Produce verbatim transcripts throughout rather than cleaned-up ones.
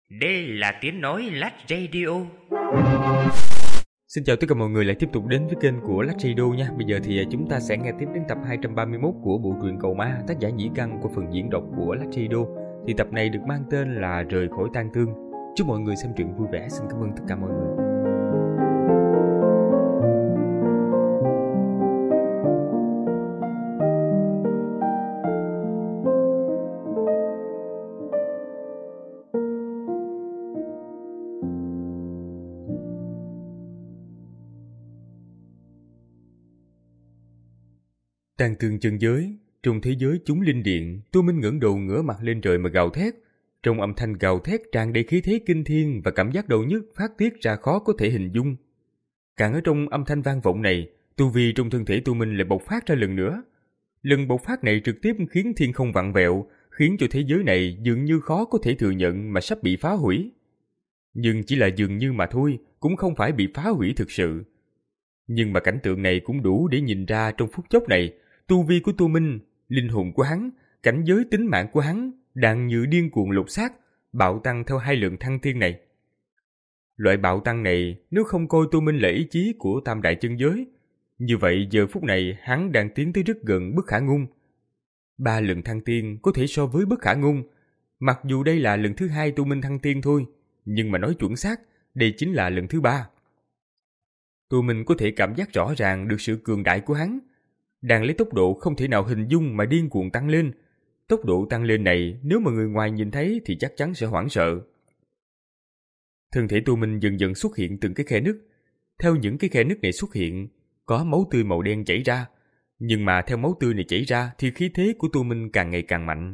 Đây là tiếng nói Lách Radio. Xin chào tất cả mọi người lại tiếp tục đến với kênh của Lách Radio nha. Bây giờ thì chúng ta sẽ nghe tiếp đến tập hai trăm ba mươi mốt của bộ truyện Cầu Ma, tác giả Nhĩ Căn của phần diễn đọc của Lách Radio. Thì tập này được mang tên là Rời khỏi tang thương. Chúc mọi người xem truyện vui vẻ. Xin cảm ơn tất cả mọi người. Tang thương chân giới, trong thế giới chúng linh điện, Tô Minh ngẩng đầu ngửa mặt lên trời mà gào thét. Trong âm thanh gào thét tràn đầy khí thế kinh thiên và cảm giác đầu nhức phát tiết ra khó có thể hình dung. Càng ở trong âm thanh vang vọng này, tu vi trong thân thể Tô Minh lại bộc phát ra lần nữa. Lần bộc phát này trực tiếp khiến thiên không vặn vẹo, khiến cho thế giới này dường như khó có thể thừa nhận mà sắp bị phá hủy. Nhưng chỉ là dường như mà thôi, cũng không phải bị phá hủy thực sự. Nhưng mà cảnh tượng này cũng đủ để nhìn ra trong phút chốc này, tu vi của Tô Minh, linh hồn của hắn, cảnh giới tính mạng của hắn đang như điên cuồng lột xác, bạo tăng theo hai lượng thăng thiên này. Loại bạo tăng này nếu không coi Tô Minh là ý chí của tam đại chân giới, như vậy giờ phút này hắn đang tiến tới rất gần bất khả ngôn. Ba lần thăng tiên có thể so với bất khả ngôn, mặc dù đây là lần thứ hai Tô Minh thăng tiên thôi, nhưng mà nói chuẩn xác, đây chính là lần thứ ba. Tô Minh có thể cảm giác rõ ràng được sự cường đại của hắn, đang lấy tốc độ không thể nào hình dung mà điên cuồng tăng lên. Tốc độ tăng lên này nếu mà người ngoài nhìn thấy thì chắc chắn sẽ hoảng sợ. Thân thể Tô Minh dần dần xuất hiện từng cái khe nứt. Theo những cái khe nứt này xuất hiện, có máu tươi màu đen chảy ra. Nhưng mà theo máu tươi này chảy ra thì khí thế của Tô Minh càng ngày càng mạnh.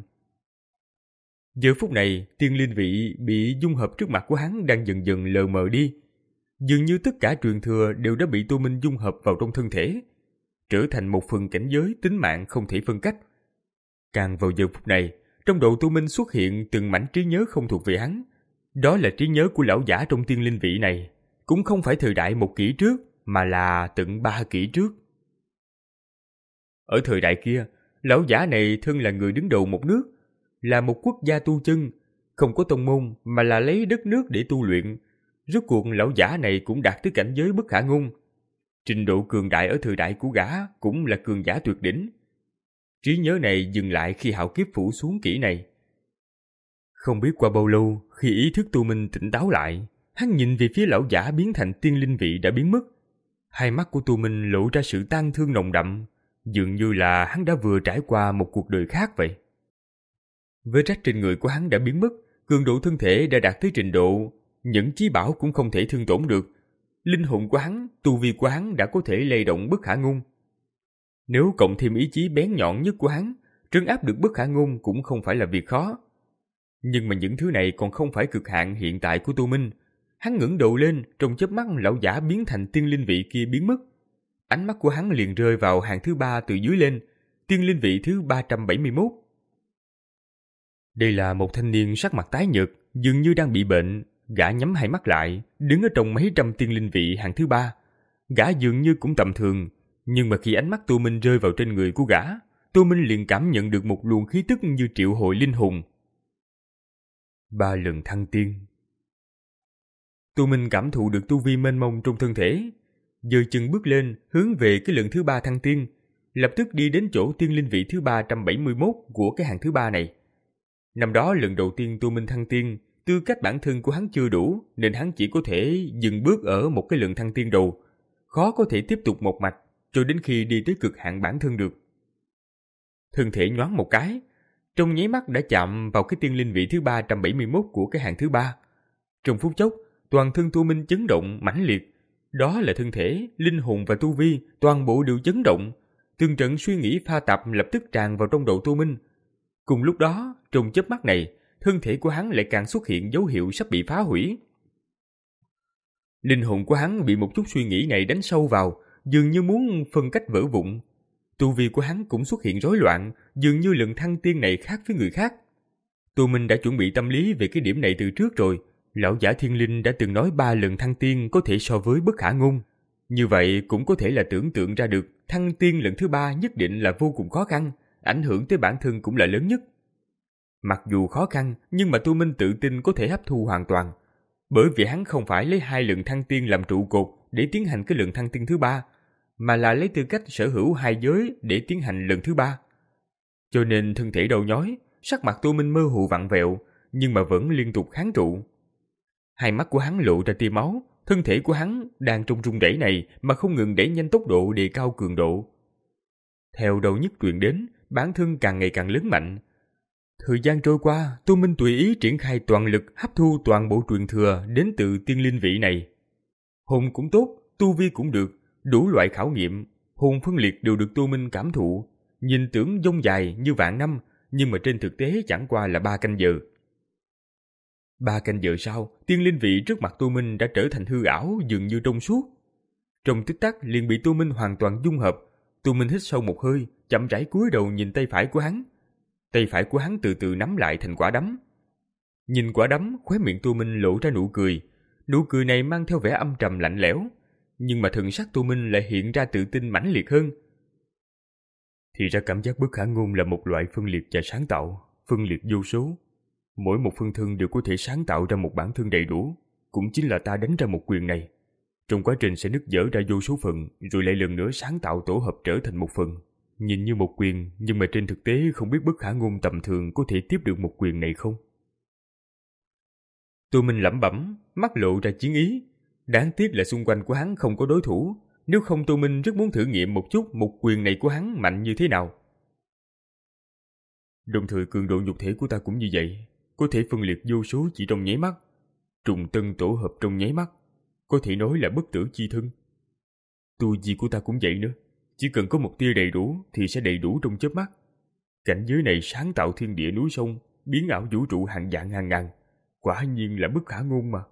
Giờ phút này, tiên linh vị bị dung hợp trước mặt của hắn đang dần dần lờ mờ đi. Dường như tất cả truyền thừa đều đã bị Tô Minh dung hợp vào trong thân thể, trở thành một phần cảnh giới tính mạng không thể phân cách. Càng vào giờ phút này, trong đầu Tô Minh xuất hiện từng mảnh trí nhớ không thuộc về hắn. Đó là trí nhớ của lão giả trong tiên linh vị này, cũng không phải thời đại một kỷ trước, mà là tận ba kỷ trước. Ở thời đại kia, lão giả này thân là người đứng đầu một nước, là một quốc gia tu chân, không có tông môn mà là lấy đất nước để tu luyện. Rốt cuộc lão giả này cũng đạt tới cảnh giới bất khả ngôn. Trình độ cường đại ở thời đại của gã cũng là cường giả tuyệt đỉnh. Trí nhớ này dừng lại khi hạo kiếp phủ xuống kỹ này. Không biết qua bao lâu, khi ý thức Tô Minh tỉnh táo lại, hắn nhìn về phía lão giả biến thành tiên linh vị đã biến mất. Hai mắt của Tô Minh lộ ra sự tang thương nồng đậm, dường như là hắn đã vừa trải qua một cuộc đời khác vậy. Với rách trên người của hắn đã biến mất, cường độ thân thể đã đạt tới trình độ những chí bảo cũng không thể thương tổn được. Linh hồn của hắn, tu vi của hắn đã có thể lay động bất khả ngôn. Nếu cộng thêm ý chí bén nhọn nhất của hắn, trấn áp được bất khả ngôn cũng không phải là việc khó. Nhưng mà những thứ này còn không phải cực hạn hiện tại của Tô Minh. Hắn ngẩng đầu lên, trong chớp mắt lão giả biến thành tiên linh vị kia biến mất. Ánh mắt của hắn liền rơi vào hàng thứ ba từ dưới lên, tiên linh vị thứ ba trăm bảy mươi mốt. Đây là một thanh niên sắc mặt tái nhợt, dường như đang bị bệnh. Gã nhắm hai mắt lại, đứng ở trong mấy trăm tiên linh vị hàng thứ ba. Gã dường như cũng tầm thường, nhưng mà khi ánh mắt Tô Minh rơi vào trên người của gã, Tô Minh liền cảm nhận được một luồng khí tức như triệu hồi linh hồn. Ba lần thăng tiên. Tô Minh cảm thụ được tu vi mênh mông trong thân thể, giơ chân bước lên hướng về cái lần thứ ba thăng tiên, lập tức đi đến chỗ tiên linh vị thứ ba trăm bảy mươi mốt của cái hàng thứ ba này. Năm đó lần đầu tiên Tô Minh thăng tiên, tư cách bản thân của hắn chưa đủ, nên hắn chỉ có thể dừng bước ở một cái lần thăng tiên đầu, khó có thể tiếp tục một mạch cho đến khi đi tới cực hạn bản thân được. Thân thể nhoáng một cái, trong nháy mắt đã chạm vào cái tiên linh vị thứ ba trăm bảy mươi mốt của cái hàng thứ ba. Trong phút chốc, toàn thân Tô Minh chấn động mãnh liệt. Đó là thân thể, linh hồn và tu vi, toàn bộ đều chấn động. Từng trận suy nghĩ pha tạp lập tức tràn vào trong đầu Tô Minh. Cùng lúc đó, trong chớp mắt này, thân thể của hắn lại càng xuất hiện dấu hiệu sắp bị phá hủy. Linh hồn của hắn bị một chút suy nghĩ này đánh sâu vào, dường như muốn phân cách vỡ vụn. Tu vi của hắn cũng xuất hiện rối loạn, dường như lần thăng tiên này khác với người khác. Tô Minh đã chuẩn bị tâm lý về cái điểm này từ trước rồi. Lão giả thiên linh đã từng nói ba lần thăng tiên có thể so với bất khả ngôn. Như vậy cũng có thể là tưởng tượng ra được thăng tiên lần thứ ba nhất định là vô cùng khó khăn, ảnh hưởng tới bản thân cũng là lớn nhất. Mặc dù khó khăn, nhưng mà Tu Minh tự tin có thể hấp thu hoàn toàn. Bởi vì hắn không phải lấy hai lượng thăng tiên làm trụ cột để tiến hành cái lượng thăng tiên thứ ba, mà là lấy tư cách sở hữu hai giới để tiến hành lần thứ ba. Cho nên thân thể đau nhói, sắc mặt Tu Minh mơ hồ vặn vẹo, nhưng mà vẫn liên tục kháng trụ. Hai mắt của hắn lộ ra tia máu, thân thể của hắn đang trong rung rẩy này mà không ngừng đẩy nhanh tốc độ đề cao cường độ. Theo đau nhức truyền đến, bản thân càng ngày càng lớn mạnh. Thời gian trôi qua, Tu Minh tùy ý triển khai toàn lực hấp thu toàn bộ truyền thừa đến từ tiên linh vị này. Hồn cũng tốt, tu vi cũng được, đủ loại khảo nghiệm, hồn phân liệt đều được Tu Minh cảm thụ. Nhìn tưởng dông dài như vạn năm, nhưng mà trên thực tế chẳng qua là ba canh giờ. Ba canh giờ sau, tiên linh vị trước mặt Tu Minh đã trở thành hư ảo dường như trong suốt. Trong tích tắc liền bị Tu Minh hoàn toàn dung hợp. Tu Minh hít sâu một hơi, chậm rãi cúi đầu nhìn tay phải của hắn. Tay phải của hắn từ từ nắm lại thành quả đấm. Nhìn quả đấm, khóe miệng Tu Minh lộ ra nụ cười. Nụ cười này mang theo vẻ âm trầm lạnh lẽo, nhưng mà thần sắc Tu Minh lại hiện ra tự tin mãnh liệt hơn. Thì ra cảm giác bất khả ngôn là một loại phân liệt và sáng tạo, phân liệt vô số. Mỗi một phân thân đều có thể sáng tạo ra một bản thân đầy đủ, cũng chính là ta đánh ra một quyền này. Trong quá trình sẽ nứt vỡ ra vô số phần, rồi lại lần nữa sáng tạo tổ hợp trở thành một phần. Nhìn như một quyền, nhưng mà trên thực tế không biết bất khả ngôn tầm thường có thể tiếp được một quyền này không. Tu Minh lẩm bẩm, mắt lộ ra chiến ý. Đáng tiếc là xung quanh của hắn không có đối thủ, nếu không Tu Minh rất muốn thử nghiệm một chút một quyền này của hắn mạnh như thế nào. Đồng thời cường độ nhục thể của ta cũng như vậy, có thể phân liệt vô số chỉ trong nháy mắt, trùng tân tổ hợp trong nháy mắt, có thể nói là bất tử chi thân. Tu vi của ta cũng vậy nữa, chỉ cần có một tia đầy đủ thì sẽ đầy đủ trong chớp mắt. Cảnh giới này sáng tạo thiên địa núi sông, biến ảo vũ trụ hàng vạn hàng ngàn, quả nhiên là bất khả ngôn mà.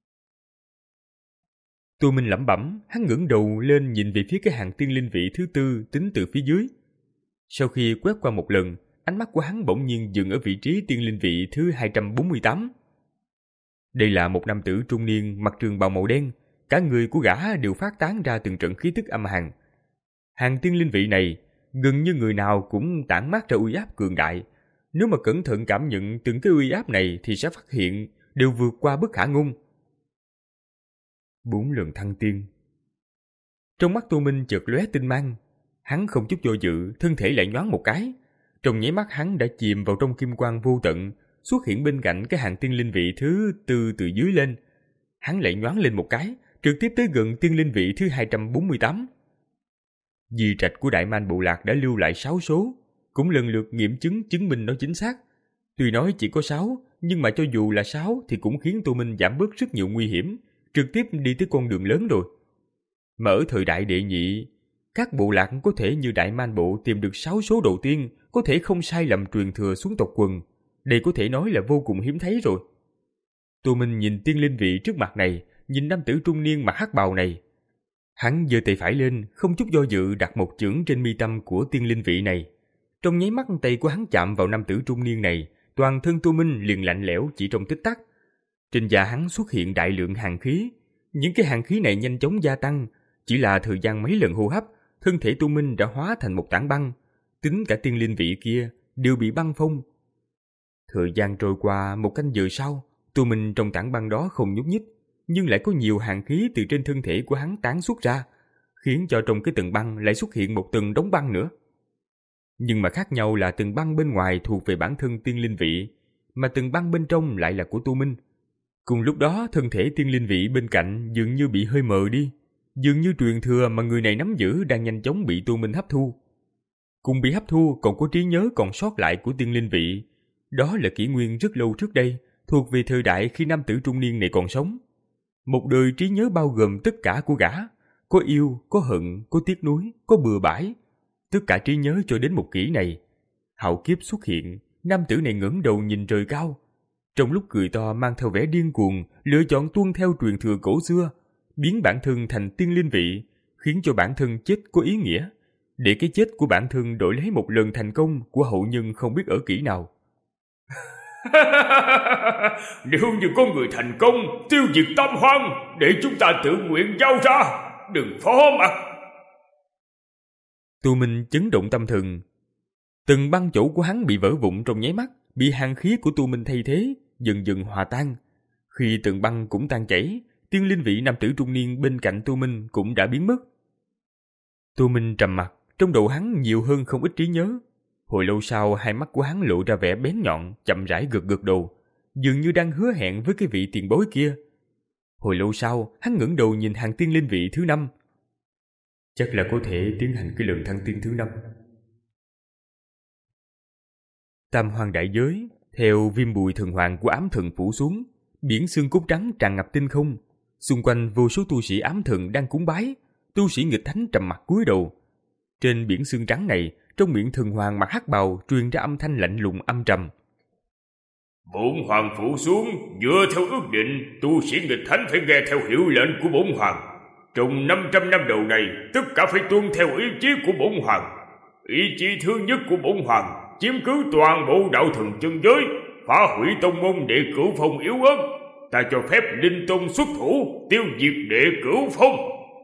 Tu Minh lẩm bẩm, hắn ngẩng đầu lên nhìn về phía cái hàng tiên linh vị thứ tư tính từ phía dưới. Sau khi quét qua một lần, ánh mắt của hắn bỗng nhiên dừng ở vị trí tiên linh vị thứ hai trăm bốn mươi tám. Đây là một nam tử trung niên mặc trường bào màu đen, cả người của gã đều phát tán ra từng trận khí tức âm hàn. Hàng tiên linh vị này, gần như người nào cũng tản mát ra uy áp cường đại. Nếu mà cẩn thận cảm nhận từng cái uy áp này thì sẽ phát hiện đều vượt qua bất khả ngôn. Bốn lần thăng tiên. Trong mắt Tu Minh chợt lóe tinh mang, hắn không chút do dự, thân thể lại nhoáng một cái. Trong nháy mắt hắn đã chìm vào trong kim quang vô tận, xuất hiện bên cạnh cái hàng tiên linh vị thứ tư từ dưới lên. Hắn lại nhoáng lên một cái, trực tiếp tới gần tiên linh vị thứ hai trăm bốn mươi tám. Di trạch của Đại Man Bộ Lạc đã lưu lại sáu số, cũng lần lượt nghiệm chứng chứng minh nó chính xác. Tuy nói chỉ có sáu, nhưng mà cho dù là sáu thì cũng khiến Tu Minh giảm bớt rất nhiều nguy hiểm, trực tiếp đi tới con đường lớn rồi. Mà ở thời đại đệ nhị, các bộ lạc có thể như Đại Man Bộ tìm được sáu số đầu tiên, có thể không sai lầm truyền thừa xuống tộc quần. Đây có thể nói là vô cùng hiếm thấy rồi. Tu Minh nhìn tiên linh vị trước mặt này, nhìn nam tử trung niên mặc hắc bào này. Hắn giơ tay phải lên, không chút do dự đặt một chưởng trên mi tâm của tiên linh vị này. Trong nháy mắt tay của hắn chạm vào nam tử trung niên này, toàn thân Tu Minh liền lạnh lẽo chỉ trong tích tắc. Trên da hắn xuất hiện đại lượng hàn khí. Những cái hàn khí này nhanh chóng gia tăng, chỉ là thời gian mấy lần hô hấp, thân thể Tu Minh đã hóa thành một tảng băng. Tính cả tiên linh vị kia đều bị băng phong. Thời gian trôi qua một canh giờ sau, Tu Minh trong tảng băng đó không nhúc nhích, nhưng lại có nhiều hàn khí từ trên thân thể của hắn tán xuất ra, khiến cho trong cái tầng băng lại xuất hiện một tầng đóng băng nữa. Nhưng mà khác nhau là tầng băng bên ngoài thuộc về bản thân tiên linh vị, mà tầng băng bên trong lại là của Tu Minh. Cùng lúc đó, thân thể tiên linh vị bên cạnh dường như bị hơi mờ đi, dường như truyền thừa mà người này nắm giữ đang nhanh chóng bị Tu Minh hấp thu. Cùng bị hấp thu còn có trí nhớ còn sót lại của tiên linh vị. Đó là kỷ nguyên rất lâu trước đây, thuộc về thời đại khi nam tử trung niên này còn sống. Một đời trí nhớ bao gồm tất cả của gã, có yêu, có hận, có tiếc nuối, có bừa bãi. Tất cả trí nhớ cho đến một kỷ này. Hạo kiếp xuất hiện, nam tử này ngẩng đầu nhìn trời cao. Trong lúc cười to mang theo vẻ điên cuồng, lựa chọn tuân theo truyền thừa cổ xưa, biến bản thân thành tiên linh vị, khiến cho bản thân chết có ý nghĩa, để cái chết của bản thân đổi lấy một lần thành công của hậu nhân không biết ở kỷ nào. Nếu như có người thành công tiêu diệt Tam Hoang, để chúng ta tự nguyện giao ra, đừng phó mặc. Tu Minh chấn động tâm thần. Từng băng chỗ của hắn bị vỡ vụn trong nháy mắt, bị hàn khí của Tu Minh thay thế, dần dần hòa tan. Khi tường băng cũng tan chảy, tiên linh vị nam tử trung niên bên cạnh Tu Minh cũng đã biến mất. Tu Minh trầm mặc, trong đầu hắn nhiều hơn không ít trí nhớ. Hồi lâu sau, hai mắt của hắn lộ ra vẻ bén nhọn, chậm rãi gật gật đầu, dường như đang hứa hẹn với cái vị tiền bối kia. Hồi lâu sau, hắn ngẩng đầu nhìn hàng tiên linh vị thứ năm. Chắc là có thể tiến hành cái lần thăng tiên thứ năm. Tam hoang đại giới, theo viêm bụi thần hoàng của ám thần phủ xuống, biển xương cốt trắng tràn ngập tinh không. Xung quanh vô số tu sĩ ám thần đang cúng bái, tu sĩ nghịch thánh trầm mặt cúi đầu. Trên biển xương trắng này, trong miệng thần hoàng mặc hắc bào truyền ra âm thanh lạnh lùng âm trầm. Bổn hoàng phủ xuống, dựa theo ước định, tu sĩ nghịch thánh phải nghe theo hiệu lệnh của bổn hoàng. Trong năm trăm năm đầu này, tất cả phải tuân theo ý chí của bổn hoàng. Ý chí thứ nhất của bổn hoàng, chiếm cứ toàn bộ đạo thần chân giới, phá hủy tông môn đệ cửu phong yếu ớt. Ta cho phép Linh Tông xuất thủ, tiêu diệt đệ cửu phong.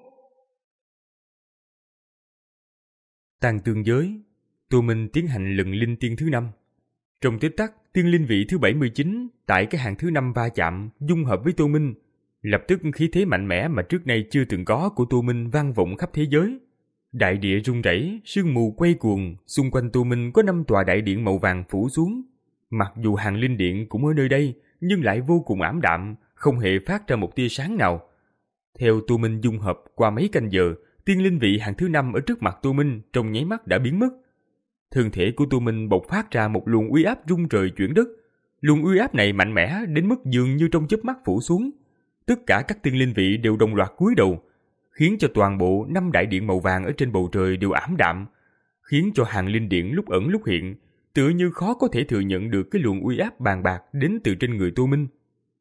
Tàn tương giới, Tu Minh tiến hành lần linh tiên thứ năm. Trong tích tắc, tiên linh vị thứ bảy mươi chín tại cái hàng thứ năm va chạm, dung hợp với Tu Minh. Lập tức khí thế mạnh mẽ mà trước nay chưa từng có của Tu Minh vang vọng khắp thế giới. Đại địa rung rẩy, sương mù quay cuồng, xung quanh Tu Minh có năm tòa đại điện màu vàng phủ xuống. Mặc dù hàng linh điện cũng ở nơi đây, nhưng lại vô cùng ảm đạm, không hề phát ra một tia sáng nào. Theo Tu Minh dung hợp qua mấy canh giờ, tiên linh vị hàng thứ năm ở trước mặt Tu Minh trong nháy mắt đã biến mất. Thân thể của Tu Minh bộc phát ra một luồng uy áp rung trời chuyển đất. Luồng uy áp này mạnh mẽ đến mức dường như trong chớp mắt phủ xuống. Tất cả các tiên linh vị đều đồng loạt cúi đầu, khiến cho toàn bộ năm đại điện màu vàng ở trên bầu trời đều ảm đạm, khiến cho hàng linh điện lúc ẩn lúc hiện, tựa như khó có thể thừa nhận được cái luồng uy áp bàn bạc đến từ trên người Tu Minh.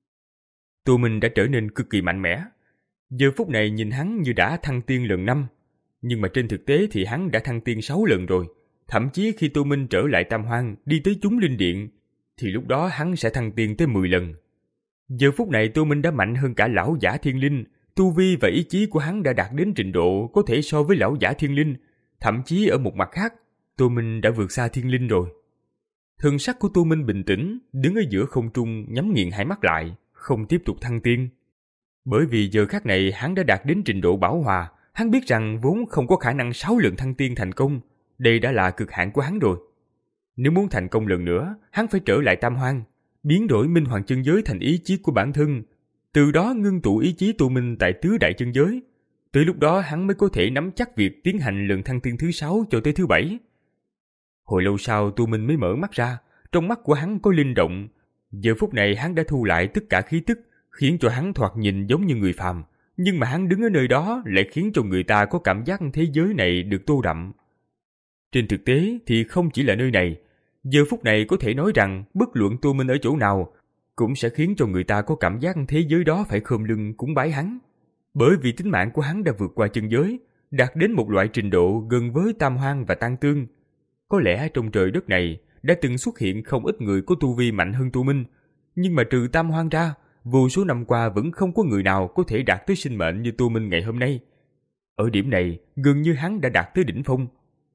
Tu Minh đã trở nên cực kỳ mạnh mẽ. Giờ phút này nhìn hắn như đã thăng tiên lần năm, nhưng mà trên thực tế thì hắn đã thăng tiên sáu lần rồi. Thậm chí khi Tu Minh trở lại Tam Hoang đi tới chúng linh điện, thì lúc đó hắn sẽ thăng tiên tới mười lần. Giờ phút này Tu Minh đã mạnh hơn cả lão giả thiên linh, tu vi và ý chí của hắn đã đạt đến trình độ có thể so với lão giả thiên linh, thậm chí ở một mặt khác, Tu Minh đã vượt xa thiên linh rồi. Thần sắc của Tu Minh bình tĩnh, đứng ở giữa không trung nhắm nghiền hai mắt lại, không tiếp tục thăng tiên. Bởi vì giờ khắc này hắn đã đạt đến trình độ bảo hòa, hắn biết rằng vốn không có khả năng sáu lần thăng tiên thành công, đây đã là cực hạn của hắn rồi. Nếu muốn thành công lần nữa, hắn phải trở lại Tam Hoang, biến đổi minh hoàng chân giới thành ý chí của bản thân, từ đó ngưng tụ ý chí Tu Minh tại tứ đại chân giới. Tới lúc đó hắn mới có thể nắm chắc việc tiến hành lần thăng tiên thứ sáu cho tới thứ bảy. Hồi lâu sau Tu Minh mới mở mắt ra, trong mắt của hắn có linh động. Giờ phút này hắn đã thu lại tất cả khí tức, khiến cho hắn thoạt nhìn giống như người phàm, nhưng mà hắn đứng ở nơi đó lại khiến cho người ta có cảm giác thế giới này được tô đậm. Trên thực tế thì không chỉ là nơi này, giờ phút này có thể nói rằng bất luận Tu Minh ở chỗ nào cũng sẽ khiến cho người ta có cảm giác thế giới đó phải khom lưng cúng bái hắn. Bởi vì tính mạng của hắn đã vượt qua chân giới, đạt đến một loại trình độ gần với Tam Hoang và Tan Tương. Có lẽ trong trời đất này đã từng xuất hiện không ít người có tu vi mạnh hơn Tu Minh, nhưng mà trừ Tam Hoang ra, vô số năm qua vẫn không có người nào có thể đạt tới sinh mệnh như Tu Minh ngày hôm nay. Ở điểm này, gần như hắn đã đạt tới đỉnh phong.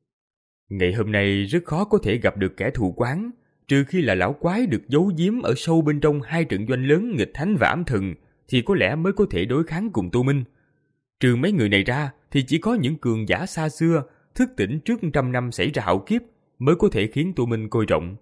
Ngày hôm nay rất khó có thể gặp được kẻ thù quán, trừ khi là lão quái được giấu giếm ở sâu bên trong hai trận doanh lớn nghịch thánh và ám thần, thì có lẽ mới có thể đối kháng cùng Tu Minh. Trừ mấy người này ra, thì chỉ có những cường giả xa xưa, thức tỉnh trước trăm năm xảy ra hạo kiếp, mới có thể khiến Tu Minh coi trọng.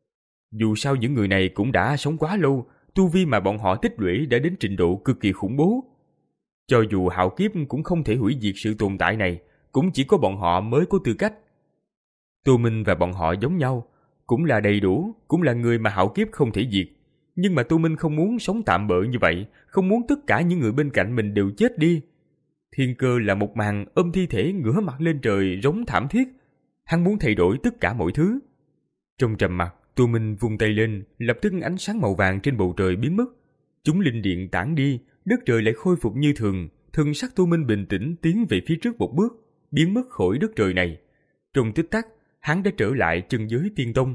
Dù sao những người này cũng đã sống quá lâu, tu vi mà bọn họ tích lũy đã đến trình độ cực kỳ khủng bố. Cho dù hạo kiếp cũng không thể hủy diệt sự tồn tại này, cũng chỉ có bọn họ mới có tư cách. Tu Minh và bọn họ giống nhau, cũng là đầy đủ, cũng là người mà hạo kiếp không thể diệt. Nhưng mà Tu Minh không muốn sống tạm bợ như vậy, không muốn tất cả những người bên cạnh mình đều chết đi. Thiên Cơ là một màn ôm thi thể ngửa mặt lên trời rống thảm thiết. Hắn muốn thay đổi tất cả mọi thứ. Trong trầm mặc, Tu Minh vung tay lên, lập tức ánh sáng màu vàng trên bầu trời biến mất. Chúng linh điện tản đi, đất trời lại khôi phục như thường. Thần sắc Tu Minh bình tĩnh tiến về phía trước một bước, biến mất khỏi đất trời này. Trong tích tắc, hắn đã trở lại chân giới tiên tông.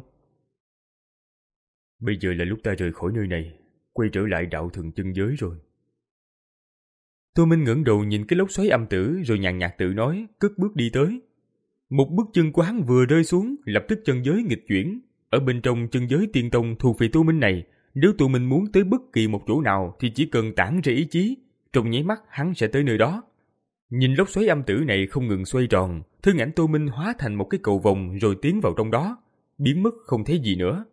Bây giờ là lúc ta rời khỏi nơi này, quay trở lại đạo thần chân giới rồi. Tu Minh ngẩng đầu nhìn cái lốc xoáy âm tử rồi nhàn nhạt tự nói, cất bước đi tới. Một bước chân của hắn vừa rơi xuống, lập tức chân giới nghịch chuyển. ở bên trong chân giới tiên tông thuộc về Tô Minh này, nếu Tô Minh muốn tới bất kỳ một chỗ nào thì chỉ cần tản ra ý chí, trong nháy mắt hắn sẽ tới nơi đó. Nhìn lốc xoáy âm tử này không ngừng xoay tròn, thân ảnh Tô Minh hóa thành một cái cầu vồng rồi tiến vào trong đó, biến mất không thấy gì nữa.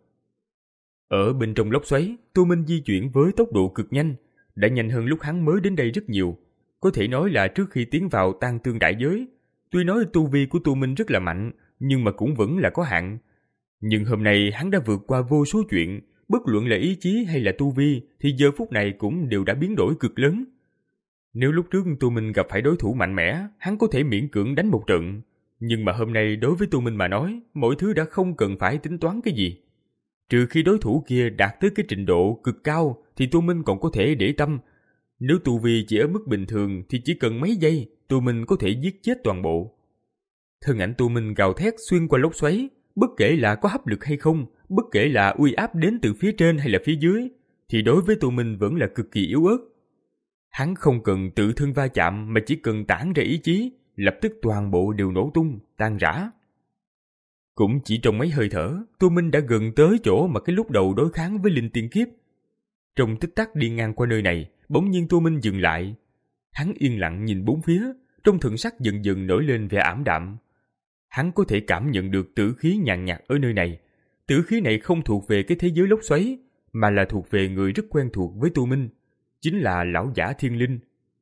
Ở bên trong lốc xoáy, Tô Minh di chuyển với tốc độ cực nhanh, đã nhanh hơn lúc hắn mới đến đây rất nhiều. Có thể nói là trước khi tiến vào Tang Tương đại giới, tuy nói tu vi của Tô Minh rất là mạnh, nhưng mà cũng vẫn là có hạn. Nhưng hôm nay hắn đã vượt qua vô số chuyện, bất luận là ý chí hay là tu vi thì giờ phút này cũng đều đã biến đổi cực lớn. Nếu lúc trước Tô Minh gặp phải đối thủ mạnh mẽ, hắn có thể miễn cưỡng đánh một trận. Nhưng mà hôm nay đối với Tô Minh mà nói, mọi thứ đã không cần phải tính toán cái gì. Trừ khi đối thủ kia đạt tới cái trình độ cực cao thì Tô Minh còn có thể để tâm. Nếu tu vi chỉ ở mức bình thường thì chỉ cần mấy giây, Tô Minh có thể giết chết toàn bộ. Thân ảnh Tô Minh gào thét xuyên qua lốc xoáy, bất kể là có hấp lực hay không, bất kể là uy áp đến từ phía trên hay là phía dưới, thì đối với Tô Minh vẫn là cực kỳ yếu ớt. Hắn không cần tự thân va chạm mà chỉ cần tản ra ý chí, lập tức toàn bộ đều nổ tung, tan rã. Cũng chỉ trong mấy hơi thở, Tô Minh đã gần tới chỗ mà cái lúc đầu đối kháng với linh tiên kiếp. Trong tích tắc đi ngang qua nơi này, bỗng nhiên Tô Minh dừng lại. Hắn yên lặng nhìn bốn phía, trong thần sắc dần dần nổi lên vẻ ảm đạm. Hắn có thể cảm nhận được tử khí nhàn nhạt ở nơi này. Tử khí này không thuộc về cái thế giới lốc xoáy, mà là thuộc về người rất quen thuộc với Tô Minh, chính là lão giả thiên linh.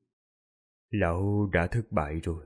Lão đã thất bại rồi.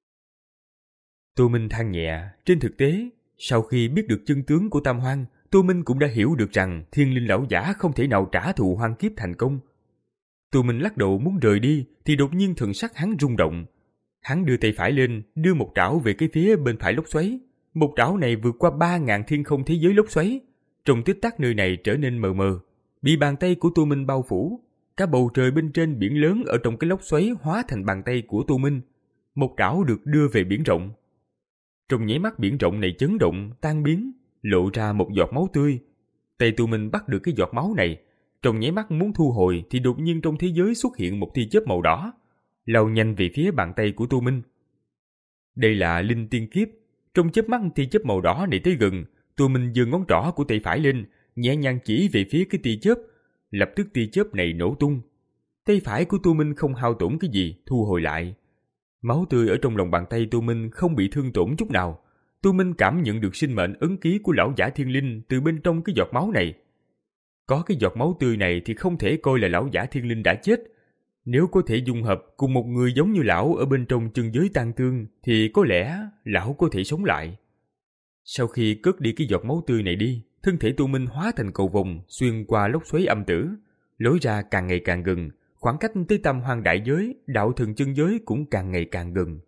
Tô Minh than nhẹ. Trên thực tế, sau khi biết được chân tướng của Tam Hoang, Tô Minh cũng đã hiểu được rằng thiên linh lão giả không thể nào trả thù hoang kiếp thành công. Tô Minh lắc đầu muốn rời đi thì đột nhiên thần sắc hắn rung động. Hắn đưa tay phải lên, đưa một trảo về cái phía bên phải lốc xoáy. Một trảo này vượt qua ba ngàn thiên không thế giới lốc xoáy. Trong tích tắc nơi này trở nên mờ mờ, bị bàn tay của Tô Minh bao phủ. Cả bầu trời bên trên biển lớn ở trong cái lốc xoáy hóa thành bàn tay của Tô Minh. Một trảo được đưa về biển rộng. Trong nháy mắt biển rộng này chấn động, tan biến, lộ ra một giọt máu tươi. Tay Tô Minh bắt được cái giọt máu này, trong nháy mắt muốn thu hồi thì đột nhiên trong thế giới xuất hiện một tia chớp màu đỏ, lao nhanh về phía bàn tay của Tô Minh. Đây là linh tiên kiếp. Trong chớp mắt tia chớp màu đỏ này tới gần, Tô Minh giơ ngón trỏ của tay phải lên, nhẹ nhàng chỉ về phía cái tia chớp. Lập tức tia chớp này nổ tung. Tay phải của Tô Minh không hao tổn cái gì, thu hồi lại. Máu tươi ở trong lòng bàn tay Tô Minh không bị thương tổn chút nào. Tô Minh cảm nhận được sinh mệnh ấn ký của lão giả thiên linh từ bên trong cái giọt máu này. Có cái giọt máu tươi này thì không thể coi là lão giả thiên linh đã chết. Nếu có thể dung hợp cùng một người giống như lão ở bên trong chân giới Tang Tương thì có lẽ lão có thể sống lại. Sau khi cất đi cái giọt máu tươi này đi, thân thể Tô Minh hóa thành cầu vồng xuyên qua lốc xoáy âm tử, lối ra càng ngày càng gần, khoảng cách tới Tam Hoang đại giới, đạo thần chân giới cũng càng ngày càng gần.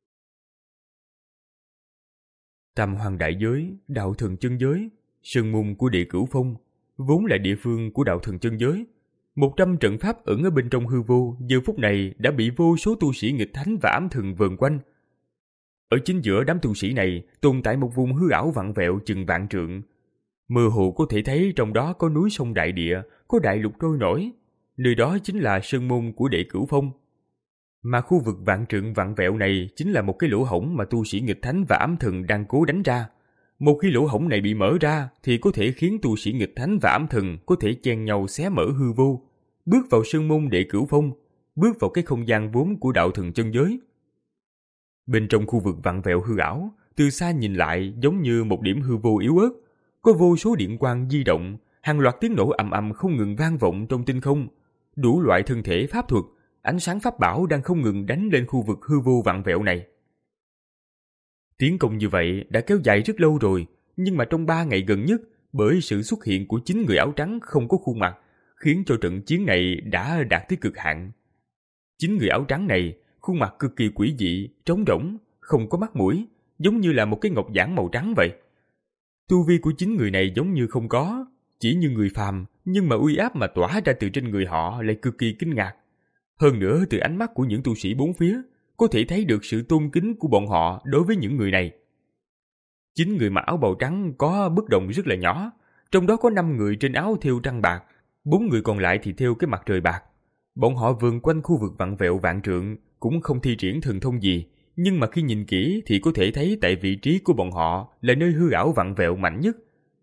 Tam Hoang đại giới, đạo thần chân giới, sơn môn của Địa Cửu Phong, vốn là địa phương của đạo thần chân giới. Một trăm trận pháp ẩn ở bên trong hư vô, giờ phút này đã bị vô số tu sĩ nghịch thánh và ám thần vờn quanh. Ở chính giữa đám tu sĩ này tồn tại một vùng hư ảo vặn vẹo chừng vạn trượng. Mơ hồ có thể thấy trong đó có núi sông đại địa, có đại lục trôi nổi. Nơi đó chính là sơn môn của Địa Cửu Phong. Mà khu vực vạn trượng vặn vẹo này chính là một cái lỗ hổng mà tu sĩ nghịch thánh và ám thần đang cố đánh ra. Một khi lỗ hổng này bị mở ra thì có thể khiến tu sĩ nghịch thánh và ám thần có thể chen nhau xé mở hư vô, bước vào sơn môn Địa Cửu Phong, bước vào cái không gian vốn của đạo thần chân giới. Bên trong khu vực vặn vẹo hư ảo, từ xa nhìn lại giống như một điểm hư vô yếu ớt, có vô số điện quang di động, hàng loạt tiếng nổ ầm ầm không ngừng vang vọng trong tinh không, đủ loại thân thể pháp thuật, ánh sáng pháp bảo đang không ngừng đánh lên khu vực hư vô vặn vẹo này. Tiến công như vậy đã kéo dài rất lâu rồi, nhưng mà trong ba ngày gần nhất, bởi sự xuất hiện của chín người áo trắng không có khuôn mặt, khiến cho trận chiến này đã đạt tới cực hạn. Chín người áo trắng này, khuôn mặt cực kỳ quỷ dị, trống rỗng, không có mắt mũi, giống như là một cái ngọc giản màu trắng vậy. Tu vi của chín người này giống như không có, chỉ như người phàm, nhưng mà uy áp mà tỏa ra từ trên người họ lại cực kỳ kinh ngạc. Hơn nữa từ ánh mắt của những tu sĩ bốn phía, có thể thấy được sự tôn kính của bọn họ đối với những người này. Chín người mặc áo bào trắng có bất đồng rất là nhỏ, trong đó có năm người trên áo thêu trăng bạc, bốn người còn lại thì thêu cái mặt trời bạc. Bọn họ vườn quanh khu vực vặn vẹo vạn trượng, cũng không thi triển thần thông gì, nhưng mà khi nhìn kỹ thì có thể thấy tại vị trí của bọn họ là nơi hư ảo vặn vẹo mạnh nhất.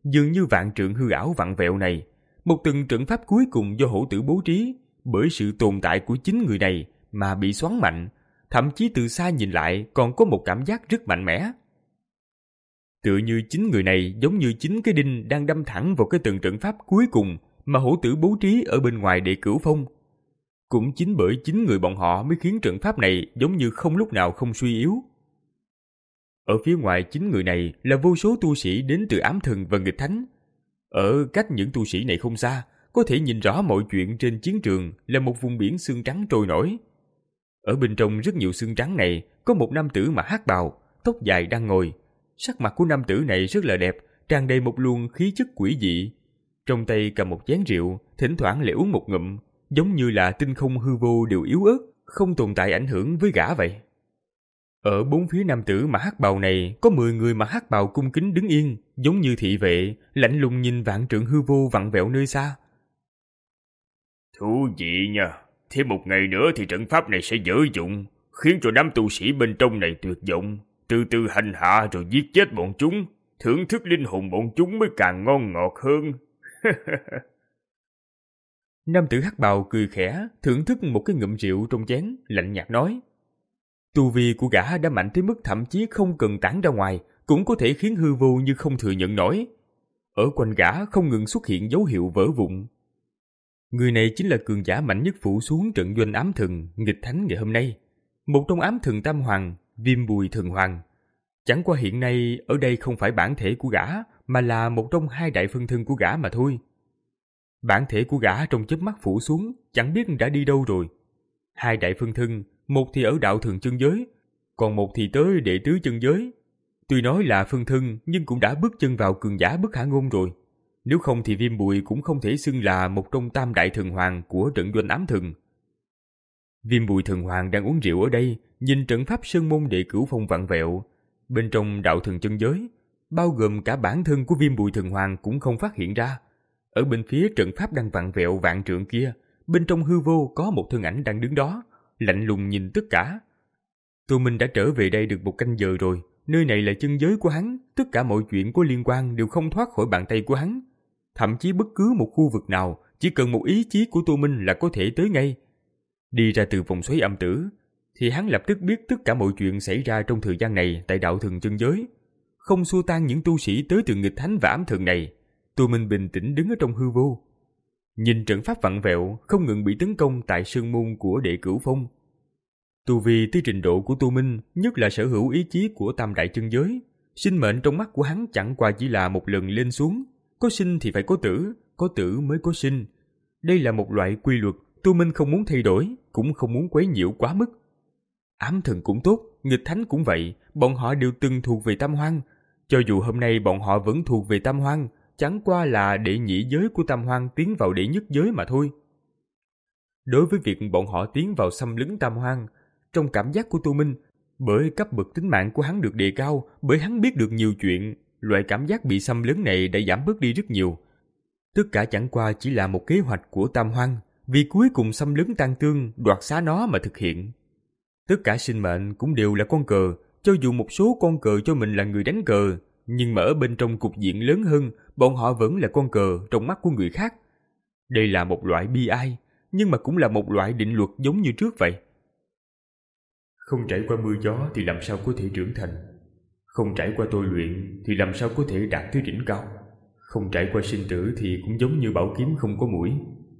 dường như vạn trượng hư ảo vặn vẹo này, một từng trận pháp cuối cùng do hổ tử bố trí, bởi sự tồn tại của chính người này mà bị xoắn mạnh, thậm chí từ xa nhìn lại còn có một cảm giác rất mạnh mẽ. Tựa như chính người này giống như chính cái đinh đang đâm thẳng vào cái từng trận pháp cuối cùng mà hổ tử bố trí ở bên ngoài Đệ Cửu Phong. Cũng chính bởi chính người bọn họ mới khiến trận pháp này giống như không lúc nào không suy yếu. Ở phía ngoài chính người này là vô số tu sĩ đến từ ám thần và nghịch thánh. Ở cách những tu sĩ này không xa, có thể nhìn rõ mọi chuyện trên chiến trường là một vùng biển xương trắng trôi nổi. Ở bên trong rất nhiều xương trắng này có một nam tử mặc hắc bào, tóc dài đang ngồi. Sắc mặt của nam tử này rất là đẹp, tràn đầy một luồng khí chất quỷ dị. Trong tay cầm một chén rượu, thỉnh thoảng lại uống một ngụm, giống như là tinh không hư vô đều yếu ớt, không tồn tại ảnh hưởng với gã vậy. Ở bốn phía nam tử mặc hắc bào này có mười người mặc hắc bào cung kính đứng yên, giống như thị vệ, lạnh lùng nhìn vạn trượng hư vô vặn vẹo nơi xa. Thú vị nha, thêm một ngày nữa thì trận pháp này sẽ dở dụng, khiến cho đám tu sĩ bên trong này tuyệt vọng, từ từ hành hạ rồi giết chết bọn chúng, thưởng thức linh hồn bọn chúng mới càng ngon ngọt hơn. Nam tử hắc bào cười khẽ, thưởng thức một cái ngụm rượu trong chén, lạnh nhạt nói. Tu vi của gã đã mạnh tới mức thậm chí không cần tản ra ngoài, cũng có thể khiến hư vô như không thừa nhận nổi. Ở quanh gã không ngừng xuất hiện dấu hiệu vỡ vụn. Người này chính là cường giả mạnh nhất phủ xuống trận doanh ám thần, nghịch thánh ngày hôm nay. Một trong ám thần tam hoàng, Viêm Bùi Thần Hoàng. Chẳng qua hiện nay ở đây không phải bản thể của gã, mà là một trong hai đại phân thân của gã mà thôi. Bản thể của gã trong chớp mắt phủ xuống, chẳng biết đã đi đâu rồi. Hai đại phân thân, một thì ở đạo thường chân giới, còn một thì tới đệ tứ chân giới. Tuy nói là phân thân, nhưng cũng đã bước chân vào cường giả bất khả ngôn rồi. Nếu không thì Viêm Bùi cũng không thể xưng là một trong tam đại thần hoàng của trận doanh ám thần. Viêm Bùi Thần Hoàng đang uống rượu ở đây, nhìn trận pháp sơn môn Đệ Cửu Phong vặn vẹo. Bên trong đạo thần chân giới, bao gồm cả bản thân của Viêm Bùi Thần Hoàng cũng không phát hiện ra. Ở bên phía trận pháp đang vặn vẹo vạn trượng kia, bên trong hư vô có một thân ảnh đang đứng đó, lạnh lùng nhìn tất cả. Tô Minh đã trở về đây được một canh giờ rồi, nơi này là chân giới của hắn, tất cả mọi chuyện có liên quan đều không thoát khỏi bàn tay của hắn. Thậm chí bất cứ một khu vực nào, chỉ cần một ý chí của Tô Minh là có thể tới ngay. Đi ra từ vòng xoáy âm tử, thì hắn lập tức biết tất cả mọi chuyện xảy ra trong thời gian này tại đạo thần chân giới. Không xua tan những tu sĩ tới từ nghịch thánh và ám thần này, Tô Minh bình tĩnh đứng ở trong hư vô. Nhìn trận pháp vặn vẹo không ngừng bị tấn công tại sơn môn của Đệ Cửu Phong. Tu vi tới trình độ của Tô Minh, nhất là sở hữu ý chí của tam đại chân giới. Sinh mệnh trong mắt của hắn chẳng qua chỉ là một lần lên xuống. Có sinh thì phải có tử, có tử mới có sinh. Đây là một loại quy luật Tô Minh không muốn thay đổi, cũng không muốn quấy nhiễu quá mức. Ám thần cũng tốt, nghịch thánh cũng vậy, bọn họ đều từng thuộc về Tam Hoang. Cho dù hôm nay bọn họ vẫn thuộc về Tam Hoang, chẳng qua là đệ nhị giới của Tam Hoang tiến vào đệ nhất giới mà thôi. Đối với việc bọn họ tiến vào xâm lấn Tam Hoang, trong cảm giác của Tô Minh, bởi cấp bậc tính mạng của hắn được đề cao, bởi hắn biết được nhiều chuyện, loại cảm giác bị xâm lấn này đã giảm bớt đi rất nhiều. Tất cả chẳng qua chỉ là một kế hoạch của Tam Hoang, vì cuối cùng xâm lấn Tang Tương đoạt xá nó mà thực hiện. Tất cả sinh mệnh cũng đều là con cờ, cho dù một số con cờ cho mình là người đánh cờ, nhưng mà ở bên trong cục diện lớn hơn, bọn họ vẫn là con cờ trong mắt của người khác. Đây là một loại bi ai, nhưng mà cũng là một loại định luật giống như trước vậy. Không trải qua mưa gió thì làm sao có thể trưởng thành? Không trải qua tôi luyện thì làm sao có thể đạt tới đỉnh cao? Không trải qua sinh tử thì cũng giống như bảo kiếm không có mũi.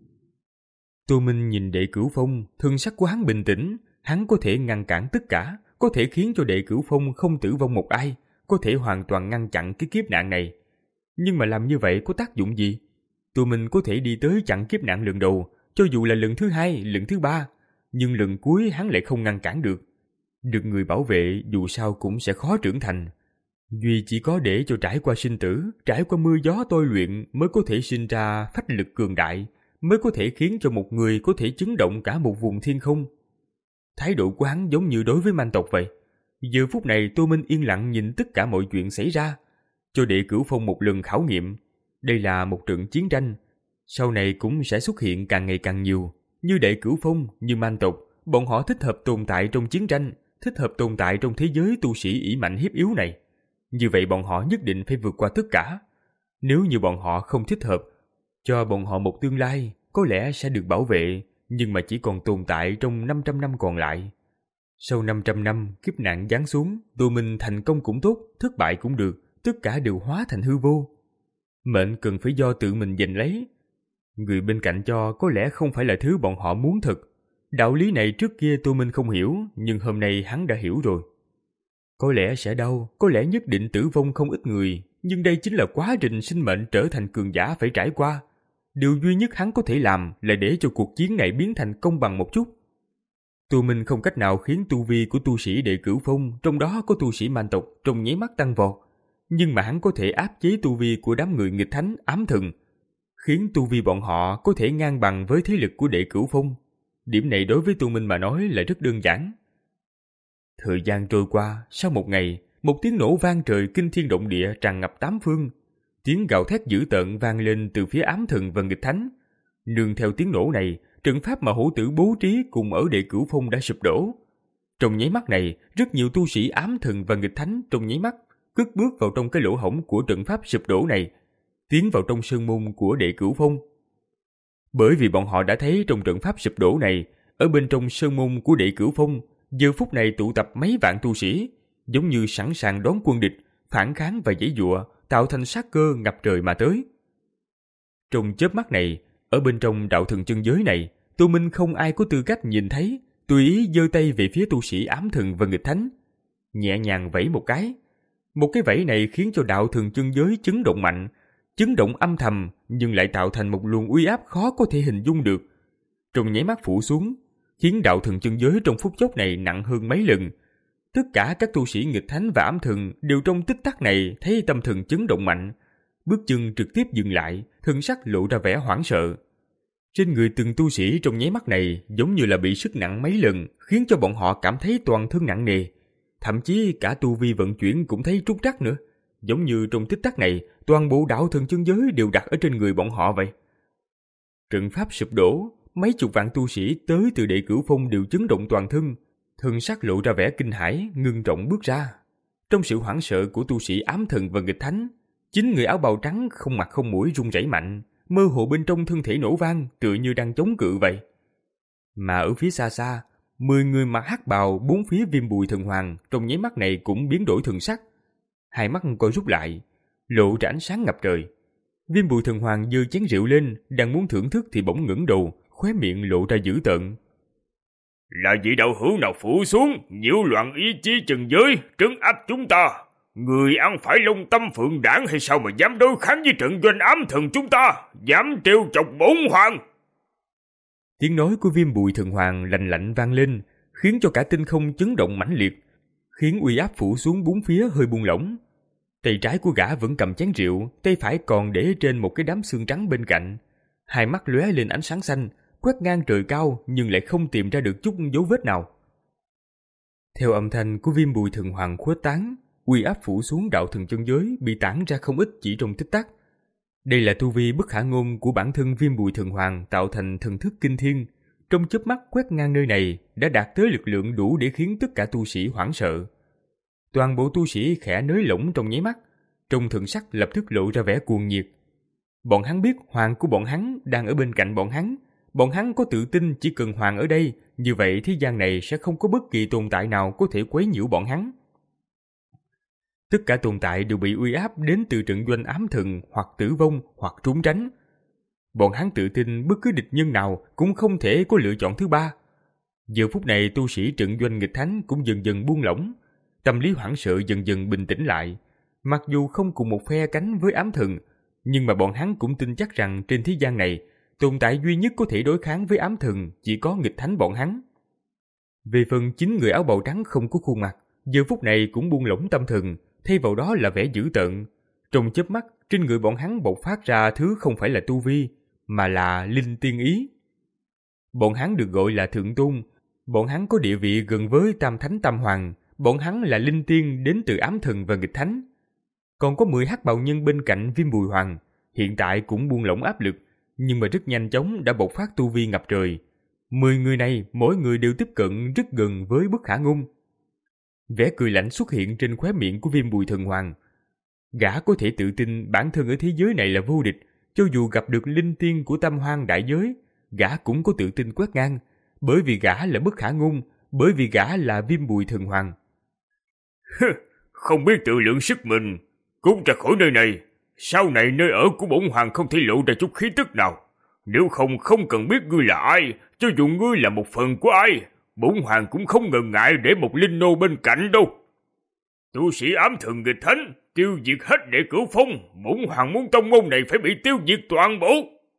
Tô Minh nhìn Đệ Cửu Phong, thân sắc của hắn bình tĩnh, hắn có thể ngăn cản tất cả, có thể khiến cho Đệ Cửu Phong không tử vong một ai, có thể hoàn toàn ngăn chặn cái kiếp nạn này. Nhưng mà làm như vậy có tác dụng gì? Tô Minh có thể đi tới chặn kiếp nạn lần đầu, cho dù là lần thứ hai, lần thứ ba, nhưng lần cuối hắn lại không ngăn cản được. Được người bảo vệ dù sao cũng sẽ khó trưởng thành. Duy chỉ có để cho trải qua sinh tử, trải qua mưa gió tôi luyện mới có thể sinh ra phách lực cường đại, mới có thể khiến cho một người có thể chấn động cả một vùng thiên không. Thái độ của hắn giống như đối với man tộc vậy. Giờ phút này Tô Minh yên lặng nhìn tất cả mọi chuyện xảy ra, cho Đệ Cửu Phong một lần khảo nghiệm. Đây là một trận chiến tranh, sau này cũng sẽ xuất hiện càng ngày càng nhiều. Như Đệ Cửu Phong, như man tộc, bọn họ thích hợp tồn tại trong chiến tranh, thích hợp tồn tại trong thế giới tu sĩ ỷ mạnh hiếp yếu này. Như vậy bọn họ nhất định phải vượt qua tất cả. Nếu như bọn họ không thích hợp, cho bọn họ một tương lai, có lẽ sẽ được bảo vệ, nhưng mà chỉ còn tồn tại trong năm trăm năm còn lại. Sau năm trăm năm, kiếp nạn giáng xuống, Tô Minh thành công cũng tốt, thất bại cũng được, tất cả đều hóa thành hư vô. Mệnh cần phải do tự mình giành lấy. Người bên cạnh cho có lẽ không phải là thứ bọn họ muốn thật. Đạo lý này trước kia Tô Minh không hiểu, nhưng hôm nay hắn đã hiểu rồi. Có lẽ sẽ đau, có lẽ nhất định tử vong không ít người, nhưng đây chính là quá trình sinh mệnh trở thành cường giả phải trải qua. Điều duy nhất hắn có thể làm là để cho cuộc chiến này biến thành công bằng một chút. Tô Minh không cách nào khiến tu vi của tu sĩ đệ cửu phong, trong đó có tu sĩ man tộc, trong nháy mắt tăng vọt. Nhưng mà hắn có thể áp chế tu vi của đám người nghịch thánh ám thần, khiến tu vi bọn họ có thể ngang bằng với thế lực của đệ cửu phong. Điểm này đối với Tô Minh mà nói là rất đơn giản. Thời gian trôi qua, sau một ngày, một tiếng nổ vang trời kinh thiên động địa tràn ngập tám phương. Tiếng gào thét dữ tợn vang lên từ phía ám thần và nghịch thánh. Nương theo tiếng nổ này, trận pháp mà hổ tử bố trí cùng ở đệ cửu phong đã sụp đổ. Trong nháy mắt này, rất nhiều tu sĩ ám thần và nghịch thánh trong nháy mắt cất bước vào trong cái lỗ hổng của trận pháp sụp đổ này, tiến vào trong sơn môn của đệ cửu phong. Bởi vì bọn họ đã thấy trong trận pháp sụp đổ này, ở bên trong sơn môn của đệ cửu phong, giờ phút này tụ tập mấy vạn tu sĩ, giống như sẵn sàng đón quân địch, phản kháng và giãy giụa, tạo thành sát cơ ngập trời mà tới. Trong chớp mắt này, ở bên trong đạo thần chân giới này, Tô Minh không ai có tư cách nhìn thấy, tùy ý giơ tay về phía tu sĩ ám thần và nghịch thánh, nhẹ nhàng vẫy một cái. Một cái vẫy này khiến cho đạo thần chân giới chấn động mạnh, chấn động âm thầm nhưng lại tạo thành một luồng uy áp khó có thể hình dung được. Trong nháy mắt phủ xuống, khiến đạo thần chân giới trong phút chốc này nặng hơn mấy lần. Tất cả các tu sĩ nghịch thánh và ám thần đều trong tích tắc này thấy tâm thần chấn động mạnh, bước chân trực tiếp dừng lại, thân sắc lộ ra vẻ hoảng sợ. Trên người từng tu sĩ trong nháy mắt này giống như là bị sức nặng mấy lần, khiến cho bọn họ cảm thấy toàn thân nặng nề. Thậm chí cả tu vi vận chuyển cũng thấy trúc trắc nữa, giống như trong tích tắc này toàn bộ đạo thần chân giới đều đặt ở trên người bọn họ vậy. Trận pháp sụp đổ, mấy chục vạn tu sĩ tới từ đệ cửu phong đều chấn động toàn thân, thân sắc lộ ra vẻ kinh hãi, ngưng trọng bước ra. Trong sự hoảng sợ của tu sĩ ám thần và nghịch thánh, chính người áo bào trắng không mặt không mũi run rẩy mạnh, mơ hồ bên trong thân thể nổ vang, tựa như đang chống cự vậy. Mà ở phía xa xa, mười người mặc hắc bào bốn phía Viêm Bùi Thần Hoàng trong nháy mắt này cũng biến đổi thần sắc, hai mắt co rút lại, lộ ra ánh sáng ngập trời. Viêm Bùi Thần Hoàng giơ chén rượu lên, đang muốn thưởng thức thì bỗng ngẩng đầu, khóe miệng lộ ra dữ tợn. Là vị đạo hữu nào phủ xuống, nhiễu loạn ý chí trần giới, trấn áp chúng ta? Người ăn phải Long Tâm Phượng Đảng hay sao mà dám đối kháng với trận doanh ám thần chúng ta, dám trêu chọc bổn hoàng? Tiếng nói của Viêm Bùi Thần Hoàng lạnh lạnh vang lên, khiến cho cả tinh không chấn động mãnh liệt, khiến uy áp phủ xuống bốn phía hơi buông lỏng. Tay trái của gã vẫn cầm chén rượu, tay phải còn để trên một cái đám xương trắng bên cạnh. Hai mắt lóe lên ánh sáng xanh, quét ngang trời cao nhưng lại không tìm ra được chút dấu vết nào. Theo âm thanh của Viêm Bùi Thần Hoàng khuếch tán, uy áp phủ xuống đạo thần chân giới bị tản ra không ít chỉ trong tích tắc. Đây là tu vi bất khả ngôn của bản thân Viêm Bùi Thần Hoàng tạo thành thần thức kinh thiên, trong chớp mắt quét ngang nơi này đã đạt tới lực lượng đủ để khiến tất cả tu sĩ hoảng sợ. Toàn bộ tu sĩ khẽ nới lỏng trong nháy mắt, trong thần sắc lập tức lộ ra vẻ cuồng nhiệt. Bọn hắn biết hoàng của bọn hắn đang ở bên cạnh bọn hắn, bọn hắn có tự tin chỉ cần hoàng ở đây, như vậy thế gian này sẽ không có bất kỳ tồn tại nào có thể quấy nhiễu bọn hắn. Tất cả tồn tại đều bị uy áp đến từ trận doanh ám thần, hoặc tử vong hoặc trốn tránh. Bọn hắn tự tin bất cứ địch nhân nào cũng không thể có lựa chọn thứ ba. Giờ phút này tu sĩ trận doanh nghịch thánh cũng dần dần buông lỏng, tâm lý hoảng sợ dần dần bình tĩnh lại. Mặc dù không cùng một phe cánh với ám thần, nhưng mà bọn hắn cũng tin chắc rằng trên thế gian này tồn tại duy nhất có thể đối kháng với ám thần chỉ có nghịch thánh bọn hắn. Về phần chính người áo bào trắng không có khuôn mặt, giờ phút này cũng buông lỏng tâm thần, thay vào đó là vẻ dữ tợn. Trong chớp mắt, trên người bọn hắn bộc phát ra thứ không phải là tu vi, mà là linh tiên ý. Bọn hắn được gọi là thượng tôn, bọn hắn có địa vị gần với tam thánh tam hoàng, bọn hắn là linh tiên đến từ ám thần và nghịch thánh. Còn có mười hắc bào nhân bên cạnh Viêm Bùi Hoàng, hiện tại cũng buông lỏng áp lực, nhưng mà rất nhanh chóng đã bộc phát tu vi ngập trời. Mười người này mỗi người đều tiếp cận rất gần với bất khả ngôn. Vẻ cười lạnh xuất hiện trên khóe miệng của Viêm Bùi Thần Hoàng. Gã có thể tự tin bản thân ở thế giới này là vô địch, cho dù gặp được linh tiên của Tam Hoang đại giới, gã cũng có tự tin quét ngang, bởi vì gã là bất khả ngôn, bởi vì gã là Viêm Bùi Thần Hoàng. Không biết tự lượng sức mình, cút ra khỏi nơi này. Sau này nơi ở của bổn hoàng không thể lộ ra chút khí tức nào. Nếu không không cần biết ngươi là ai, cho dù ngươi là một phần của ai, bổn hoàng cũng không ngần ngại để một linh nô bên cạnh đâu. Tu sĩ ám thần nghịch thánh, tiêu diệt hết đệ cửu phong, bổn hoàng muốn tông môn này phải bị tiêu diệt toàn bộ.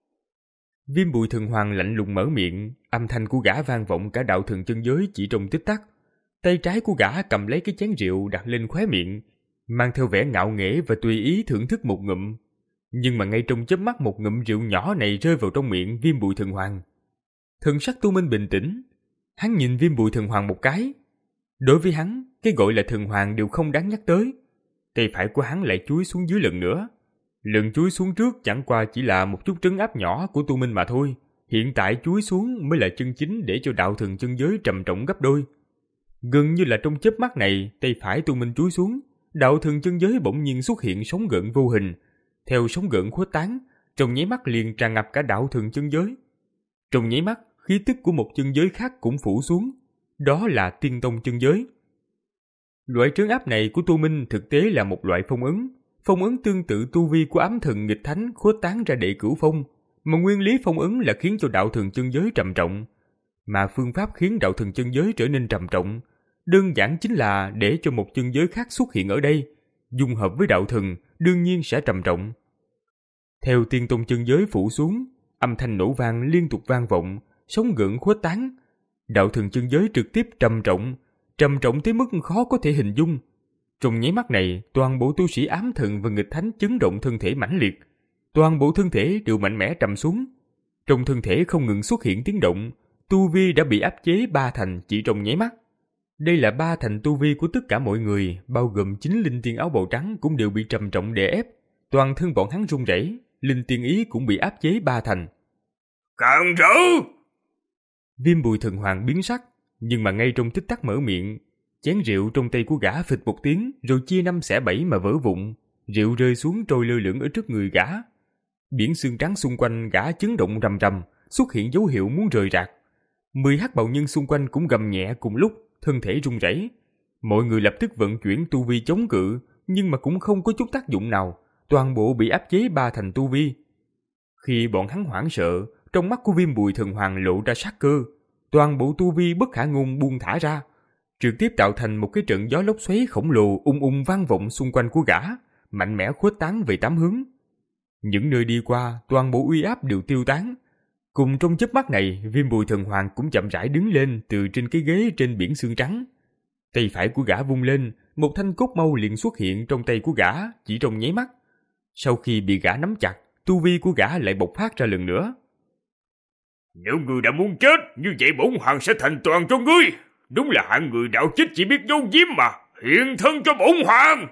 Viêm Bùi Thần Hoàng lạnh lùng mở miệng, âm thanh của gã vang vọng cả đạo thần chân giới chỉ trong tích tắc. Tay trái của gã cầm lấy cái chén rượu đặt lên khóe miệng, mang theo vẻ ngạo nghễ và tùy ý thưởng thức một ngụm. Nhưng mà ngay trong chớp mắt một ngụm rượu nhỏ này rơi vào trong miệng Viêm Bùi Thần Hoàng. Thần sắc Tu Minh bình tĩnh, hắn nhìn Viêm Bùi Thần Hoàng một cái. Đối với hắn, cái gọi là thần hoàng đều không đáng nhắc tới. Tay phải của hắn lại chúi xuống dưới lần nữa. Lần chúi xuống trước chẳng qua chỉ là một chút trấn áp nhỏ của Tu Minh mà thôi. Hiện tại chúi xuống mới là chân chính để cho đạo thần chân giới trầm trọng gấp đôi. Gần như là trong chớp mắt này, tay phải Tu Minh chúi xuống, đạo thần chân giới bỗng nhiên xuất hiện sóng gợn vô hình. Theo sóng gợn khuếch tán, trong nháy mắt liền tràn ngập cả đạo thần chân giới. Trong nháy mắt, khí tức của một chân giới khác cũng phủ xuống. Đó là Tiên Tông chân giới. Loại trấn áp này của Tu Minh thực tế là một loại phong ấn. Phong ấn tương tự tu vi của ám thần nghịch thánh khuếch tán ra đệ cửu phong, mà nguyên lý phong ấn là khiến cho đạo thần chân giới trầm trọng. Mà phương pháp khiến đạo thần chân giới trở nên trầm trọng, đơn giản chính là để cho một chân giới khác xuất hiện ở đây, dung hợp với đạo thần, đương nhiên sẽ trầm trọng. Theo Tiên Tông chân giới phủ xuống, âm thanh nổ vang liên tục vang vọng, sóng gợn khuếch tán. Đạo thần chân giới trực tiếp trầm trọng, trầm trọng tới mức khó có thể hình dung. Trong nháy mắt này, toàn bộ tu sĩ ám thần và nghịch thánh chấn động thân thể mãnh liệt. Toàn bộ thân thể đều mạnh mẽ trầm xuống. Trong thân thể không ngừng xuất hiện tiếng động, tu vi đã bị áp chế ba thành chỉ trong nháy mắt. Đây là ba thành tu vi của tất cả mọi người, bao gồm chính linh tiên áo bào trắng cũng đều bị trầm trọng đè ép. Toàn thân bọn hắn run rẩy, linh tiên ý cũng bị áp chế ba thành. Càng rỡ! Viêm Bùi Thần Hoàng biến sắc, nhưng mà ngay trong tích tắc mở miệng, chén rượu trong tay của gã phịch một tiếng rồi chia năm xẻ bảy mà vỡ vụn, rượu rơi xuống trôi lơ lửng ở trước người gã. Biển xương trắng xung quanh gã chấn động rầm rầm, xuất hiện dấu hiệu muốn rời rạc. Mười hắc bào nhân xung quanh cũng gầm nhẹ cùng lúc, thân thể run rẩy. Mọi người lập tức vận chuyển tu vi chống cự, nhưng mà cũng không có chút tác dụng nào, toàn bộ bị áp chế ba thành tu vi. Khi bọn hắn hoảng sợ, trong mắt của Viêm Bùi Thần Hoàng lộ ra sát cơ, toàn bộ tu vi bất khả ngôn buông thả ra, trực tiếp tạo thành một cái trận gió lốc xoáy khổng lồ ung ung vang vọng xung quanh của gã, mạnh mẽ khuếch tán về tám hướng. Những nơi đi qua, toàn bộ uy áp đều tiêu tán. Cùng trong chớp mắt này, Viêm Bùi Thần Hoàng cũng chậm rãi đứng lên từ trên cái ghế trên biển xương trắng. Tay phải của gã vung lên, một thanh cốt mâu liền xuất hiện trong tay của gã chỉ trong nháy mắt. Sau khi bị gã nắm chặt, tu vi của gã lại bộc phát ra lần nữa. Nếu ngươi đã muốn chết, như vậy bổn hoàng sẽ thành toàn cho ngươi. Đúng là hạng người đạo chích chỉ biết giấu giếm mà, hiện thân cho bổn hoàng.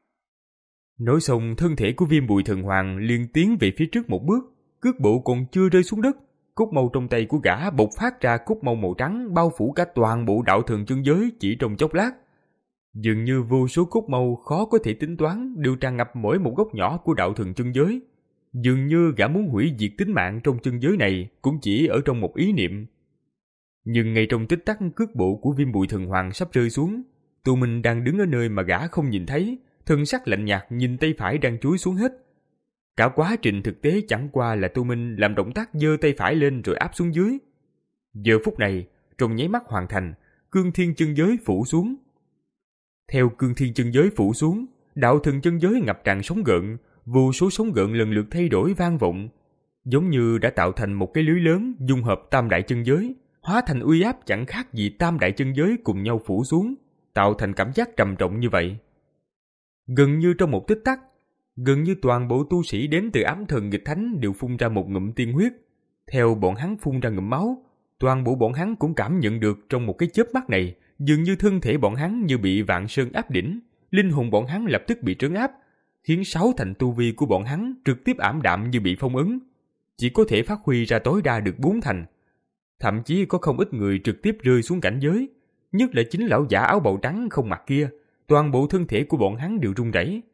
Nói xong, thân thể của Viêm Bùi Thần Hoàng liền tiến về phía trước một bước, cước bộ còn chưa rơi xuống đất, cốt mâu trong tay của gã bộc phát ra cốt mâu màu trắng bao phủ cả toàn bộ đạo thần chân giới chỉ trong chốc lát. Dường như vô số cốt mâu khó có thể tính toán đều tràn ngập mỗi một góc nhỏ của đạo thần chân giới. Dường như gã muốn hủy diệt tính mạng trong chân giới này cũng chỉ ở trong một ý niệm. Nhưng ngay trong tích tắc cước bộ của Viêm Bùi Thần Hoàng sắp rơi xuống, Tu Minh đang đứng ở nơi mà gã không nhìn thấy, thân sắc lạnh nhạt nhìn tay phải đang chúi xuống hết. Cả quá trình thực tế chẳng qua là Tu Minh làm động tác giơ tay phải lên rồi áp xuống dưới. Giờ phút này, trong nháy mắt hoàn thành, cương thiên chân giới phủ xuống. Theo cương thiên chân giới phủ xuống, đạo thần chân giới ngập tràn sóng gợn, vô số sóng gợn lần lượt thay đổi vang vọng, giống như đã tạo thành một cái lưới lớn dung hợp tam đại chân giới, hóa thành uy áp chẳng khác gì tam đại chân giới cùng nhau phủ xuống, tạo thành cảm giác trầm trọng như vậy. Gần như trong một tích tắc, gần như toàn bộ tu sĩ đến từ ám thần nghịch thánh đều phun ra một ngụm tiên huyết. Theo bọn hắn phun ra ngụm máu, toàn bộ bọn hắn cũng cảm nhận được trong một cái chớp mắt này, dường như thân thể bọn hắn như bị vạn sơn áp đỉnh, linh hồn bọn hắn lập tức bị trấn áp, khiến sáu thành tu vi của bọn hắn trực tiếp ảm đạm như bị phong ấn, chỉ có thể phát huy ra tối đa được bốn thành. Thậm chí có không ít người trực tiếp rơi xuống cảnh giới, nhất là chính lão giả áo bào trắng không mặt kia, toàn bộ thân thể của bọn hắn đều run rẩy.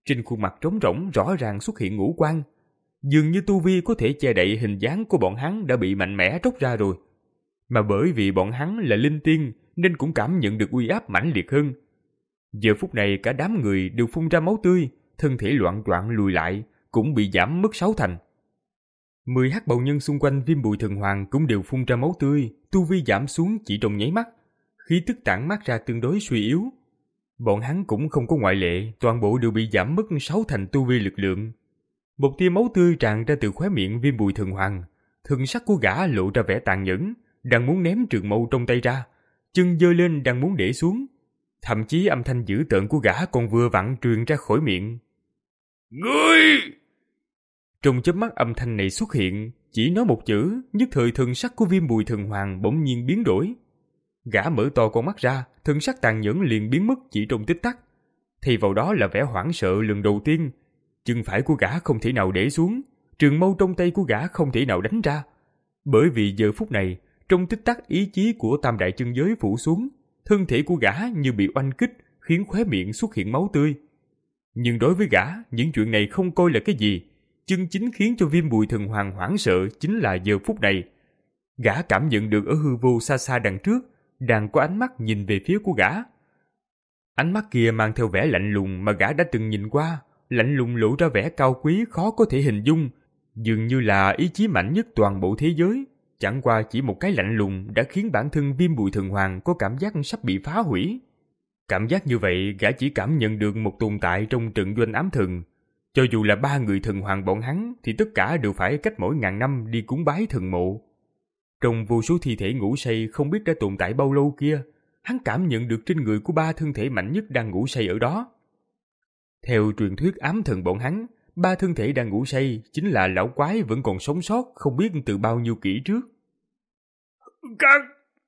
Trên khuôn mặt trống rỗng rõ ràng xuất hiện ngũ quan. Dường như tu vi có thể che đậy hình dáng của bọn hắn đã bị mạnh mẽ tróc ra rồi. Mà bởi vì bọn hắn là linh tiên nên cũng cảm nhận được uy áp mãnh liệt hơn. Giờ phút này cả đám người đều phun ra máu tươi, thân thể loạn choạng lùi lại, cũng bị giảm mất sáu thành. Mười hắc bào nhân xung quanh Viêm Bụi Thần Hoàng cũng đều phun ra máu tươi, tu vi giảm xuống chỉ trong nháy mắt, khí tức tản mát ra tương đối suy yếu. Bọn hắn cũng không có ngoại lệ, toàn bộ đều bị giảm mất sáu thành tu vi lực lượng. Một tia máu tươi tràn ra từ khóe miệng Viêm Bụi Thần Hoàng, thần sắc của gã lộ ra vẻ tàn nhẫn, đang muốn ném trường mâu trong tay ra, chân giơ lên đang muốn để xuống. Thậm chí âm thanh dữ tợn của gã còn vừa vặn truyền ra khỏi miệng. Ngươi! Trong chớp mắt âm thanh này xuất hiện, chỉ nói một chữ, nhất thời thần sắc của Viêm Bụi Thần Hoàng bỗng nhiên biến đổi. Gã mở to con mắt ra, thần sắc tàn nhẫn liền biến mất chỉ trong tích tắc. Thay vào đó là vẻ hoảng sợ lần đầu tiên. Chân phải của gã không thể nào để xuống, trường mâu trong tay của gã không thể nào đánh ra. Bởi vì giờ phút này, trong tích tắc ý chí của tam đại chân giới phủ xuống, thân thể của gã như bị oanh kích, khiến khóe miệng xuất hiện máu tươi. Nhưng đối với gã, những chuyện này không coi là cái gì. Chân chính khiến cho Viêm Bụi Thần Hoàng hoảng sợ chính là giờ phút này. Gã cảm nhận được ở hư vô xa xa đằng trước, đang có ánh mắt nhìn về phía của gã. Ánh mắt kia mang theo vẻ lạnh lùng mà gã đã từng nhìn qua, lạnh lùng lộ ra vẻ cao quý khó có thể hình dung, dường như là ý chí mạnh nhất toàn bộ thế giới. Chẳng qua chỉ một cái lạnh lùng đã khiến bản thân Viêm Bụi Thần Hoàng có cảm giác sắp bị phá hủy. Cảm giác như vậy gã chỉ cảm nhận được một tồn tại trong trận doanh ám thần. Cho dù là ba người thần hoàng bọn hắn thì tất cả đều phải cách mỗi ngàn năm đi cúng bái thần mộ. Trong vô số thi thể ngủ say không biết đã tồn tại bao lâu kia, hắn cảm nhận được trên người của ba thân thể mạnh nhất đang ngủ say ở đó. Theo truyền thuyết ám thần bọn hắn, ba thân thể đang ngủ say chính là lão quái vẫn còn sống sót không biết từ bao nhiêu kỷ trước. Các...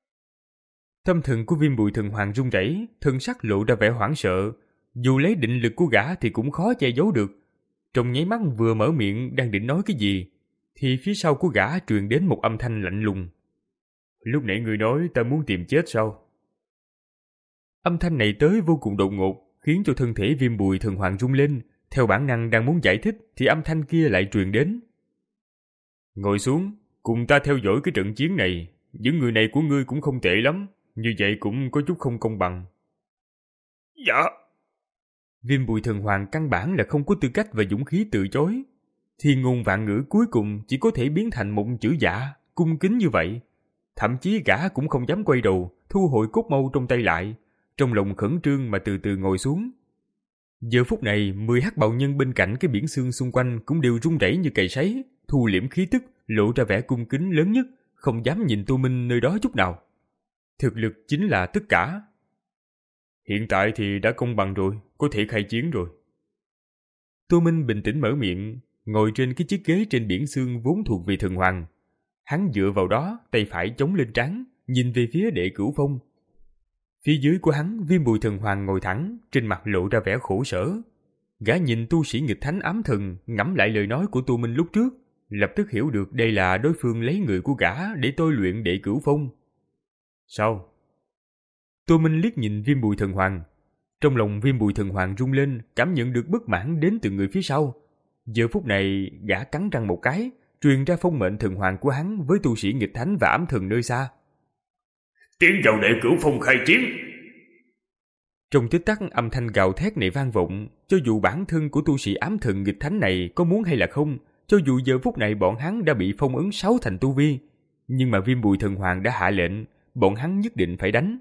Tâm thần của Viêm Bụi Thần Hoàng run rẩy, thân sắc lộ ra vẻ hoảng sợ. Dù lấy định lực của gã thì cũng khó che giấu được. Trong nháy mắt vừa mở miệng đang định nói cái gì, thì phía sau của gã truyền đến một âm thanh lạnh lùng. Lúc nãy người nói ta muốn tìm chết sao? Âm thanh này tới vô cùng đột ngột, khiến cho thân thể Viêm Bụi Thần Hoàng rung lên. Theo bản năng đang muốn giải thích thì âm thanh kia lại truyền đến. Ngồi xuống, cùng ta theo dõi cái trận chiến này. Những người này của ngươi cũng không tệ lắm, như vậy cũng có chút không công bằng. Dạ. Viêm Bụi Thần Hoàng căn bản là không có tư cách và dũng khí từ chối. Thì ngôn vạn ngữ cuối cùng chỉ có thể biến thành một chữ dạ, cung kính như vậy. Thậm chí gã cũng không dám quay đầu, thu hồi cốt mâu trong tay lại, trong lòng khẩn trương mà từ từ ngồi xuống. Giờ phút này, mười hắc bào nhân bên cạnh cái biển xương xung quanh cũng đều run rẩy như cầy sấy, thu liễm khí tức, lộ ra vẻ cung kính lớn nhất, không dám nhìn Tô Minh nơi đó chút nào. Thực lực chính là tất cả. Hiện tại thì đã công bằng rồi, có thể khai chiến rồi. Tô Minh bình tĩnh mở miệng, ngồi trên cái chiếc ghế trên biển xương vốn thuộc về thần hoàng. Hắn dựa vào đó, tay phải chống lên trán, nhìn về phía Đệ Cửu Phong. Phía dưới của hắn, Viêm Bụi Thần Hoàng ngồi thẳng, trên mặt lộ ra vẻ khổ sở. Gã nhìn tu sĩ nghịch thánh ám thần, ngẫm lại lời nói của Tô Minh lúc trước, lập tức hiểu được đây là đối phương lấy người của gã để tôi luyện Đệ Cửu Phong. Sao? Tô Minh liếc nhìn Viêm Bụi Thần Hoàng. Trong lòng Viêm Bụi Thần Hoàng rung lên, cảm nhận được bất mãn đến từ người phía sau. Giờ phút này, gã cắn răng một cái, truyền ra phong mệnh thần hoàng của hắn với tu sĩ nghịch thánh và ám thần nơi xa. Tiến vào Đệ Cửu Phong khai chiến. Trong tích tắc âm thanh gào thét này vang vọng, cho dù bản thân của tu sĩ ám thần nghịch thánh này có muốn hay là không, cho dù giờ phút này bọn hắn đã bị phong ấn sáu thành tu vi, nhưng mà Viêm Bụi Thần Hoàng đã hạ lệnh, bọn hắn nhất định phải đánh.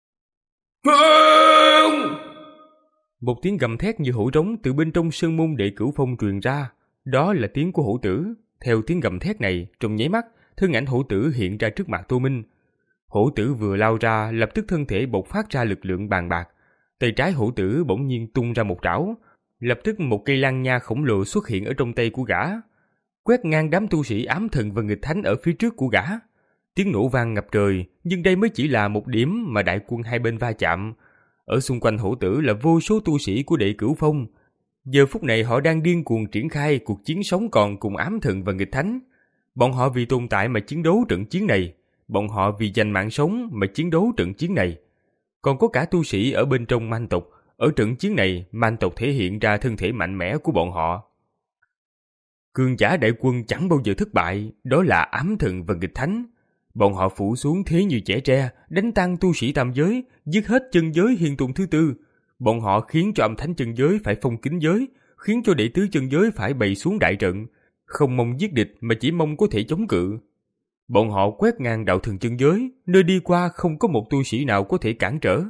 Không! Một tiếng gầm thét như hổ trống từ bên trong sơn môn Đệ Cửu Phong truyền ra, đó là tiếng của hổ tử. Theo tiếng gầm thét này, trong nháy mắt, thân ảnh hổ tử hiện ra trước mặt Tô Minh. Hổ tử vừa lao ra, lập tức thân thể bộc phát ra lực lượng bàn bạc. Tay trái hổ tử bỗng nhiên tung ra một trảo, lập tức một cây lan nha khổng lồ xuất hiện ở trong tay của gã, quét ngang đám tu sĩ ám thần và nghịch thánh ở phía trước của gã. Tiếng nổ vang ngập trời, nhưng đây mới chỉ là một điểm mà đại quân hai bên va chạm. Ở xung quanh hổ tử là vô số tu sĩ của Đệ Cửu Phong. Giờ phút này họ đang điên cuồng triển khai cuộc chiến sống còn cùng ám thần và nghịch thánh. Bọn họ vì tồn tại mà chiến đấu trận chiến này, bọn họ vì giành mạng sống mà chiến đấu trận chiến này. Còn có cả tu sĩ ở bên trong man tộc, Ở trận chiến này, man tộc thể hiện ra thân thể mạnh mẽ của bọn họ. Cường giả đại quân chẳng bao giờ thất bại, đó là ám thần và nghịch thánh. Bọn họ phủ xuống thế như chẻ tre, đánh tan tu sĩ tam giới, giết hết chân giới hiền tùng thứ tư. Bọn họ khiến cho âm thánh chân giới phải phong kín giới, khiến cho đệ tứ chân giới phải bày xuống đại trận, không mong giết địch mà chỉ mong có thể chống cự. Bọn họ quét ngang đạo thần chân giới, nơi đi qua không có một tu sĩ nào có thể cản trở.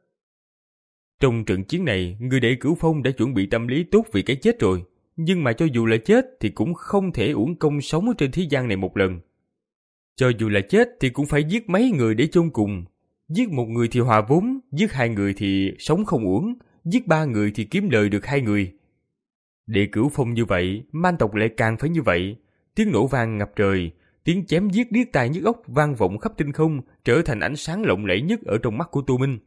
Trong trận chiến này, người đệ Cửu Phong đã chuẩn bị tâm lý tốt vì cái chết rồi, nhưng mà cho dù là chết thì cũng không thể uổng công sống ở trên thế gian này một lần. Cho dù là chết thì cũng phải giết mấy người để chôn cùng. Giết một người thì hòa vốn, giết hai người thì sống không uổng, giết ba người thì kiếm lời được hai người. Đệ Cửu Phong như vậy, man tộc lại càng phải như vậy. Tiếng nổ vang ngập trời, tiếng chém giết điếc tai nhức óc vang vọng khắp tinh không, trở thành ánh sáng lộng lẫy nhất ở trong mắt của Tô Minh.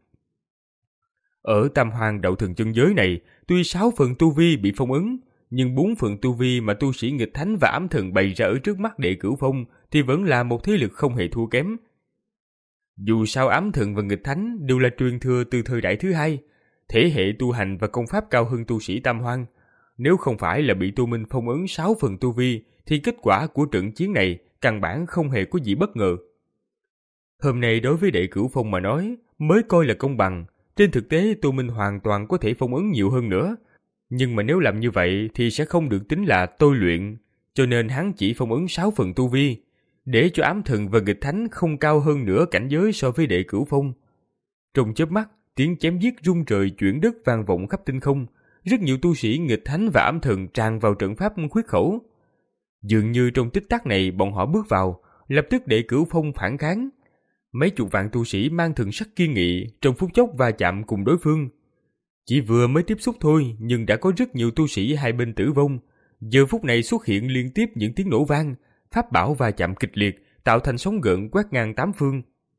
Ở Tam Hoang đạo thần chân giới này, tuy sáu phần tu vi bị phong ấn, nhưng bốn phần tu vi mà tu sĩ nghịch thánh và ám thần bày ra ở trước mắt Đệ Cửu Phong thì vẫn là một thế lực không hề thua kém. Dù sao ám thần và nghịch thánh đều là truyền thừa từ thời đại thứ hai, thể hệ tu hành và công pháp cao hơn tu sĩ Tam Hoang. Nếu không phải là bị Tô Minh phong ấn sáu phần tu vi, thì kết quả của trận chiến này căn bản không hề có gì bất ngờ. Hôm nay đối với Đệ Cửu Phong mà nói, mới coi là công bằng. Trên thực tế Tô Minh hoàn toàn có thể phong ấn nhiều hơn nữa. Nhưng mà nếu làm như vậy thì sẽ không được tính là tôi luyện, cho nên hắn chỉ phong ấn sáu phần tu vi, để cho ám thần và nghịch thánh không cao hơn nữa cảnh giới so với Đệ Cửu Phong. Trong chớp mắt, tiếng chém giết rung trời chuyển đất vang vọng khắp tinh không, rất nhiều tu sĩ nghịch thánh và ám thần tràn vào trận pháp khuyết khẩu. Dường như trong tích tắc này bọn họ bước vào, lập tức Đệ Cửu Phong phản kháng. Mấy chục vạn tu sĩ mang thần sắc kiên nghị, trong phút chốc va chạm cùng đối phương. Chỉ vừa mới tiếp xúc thôi, nhưng đã có rất nhiều tu sĩ hai bên tử vong. Giờ phút này xuất hiện liên tiếp những tiếng nổ vang, pháp bảo va chạm kịch liệt, tạo thành sóng gợn quét ngang tám phương.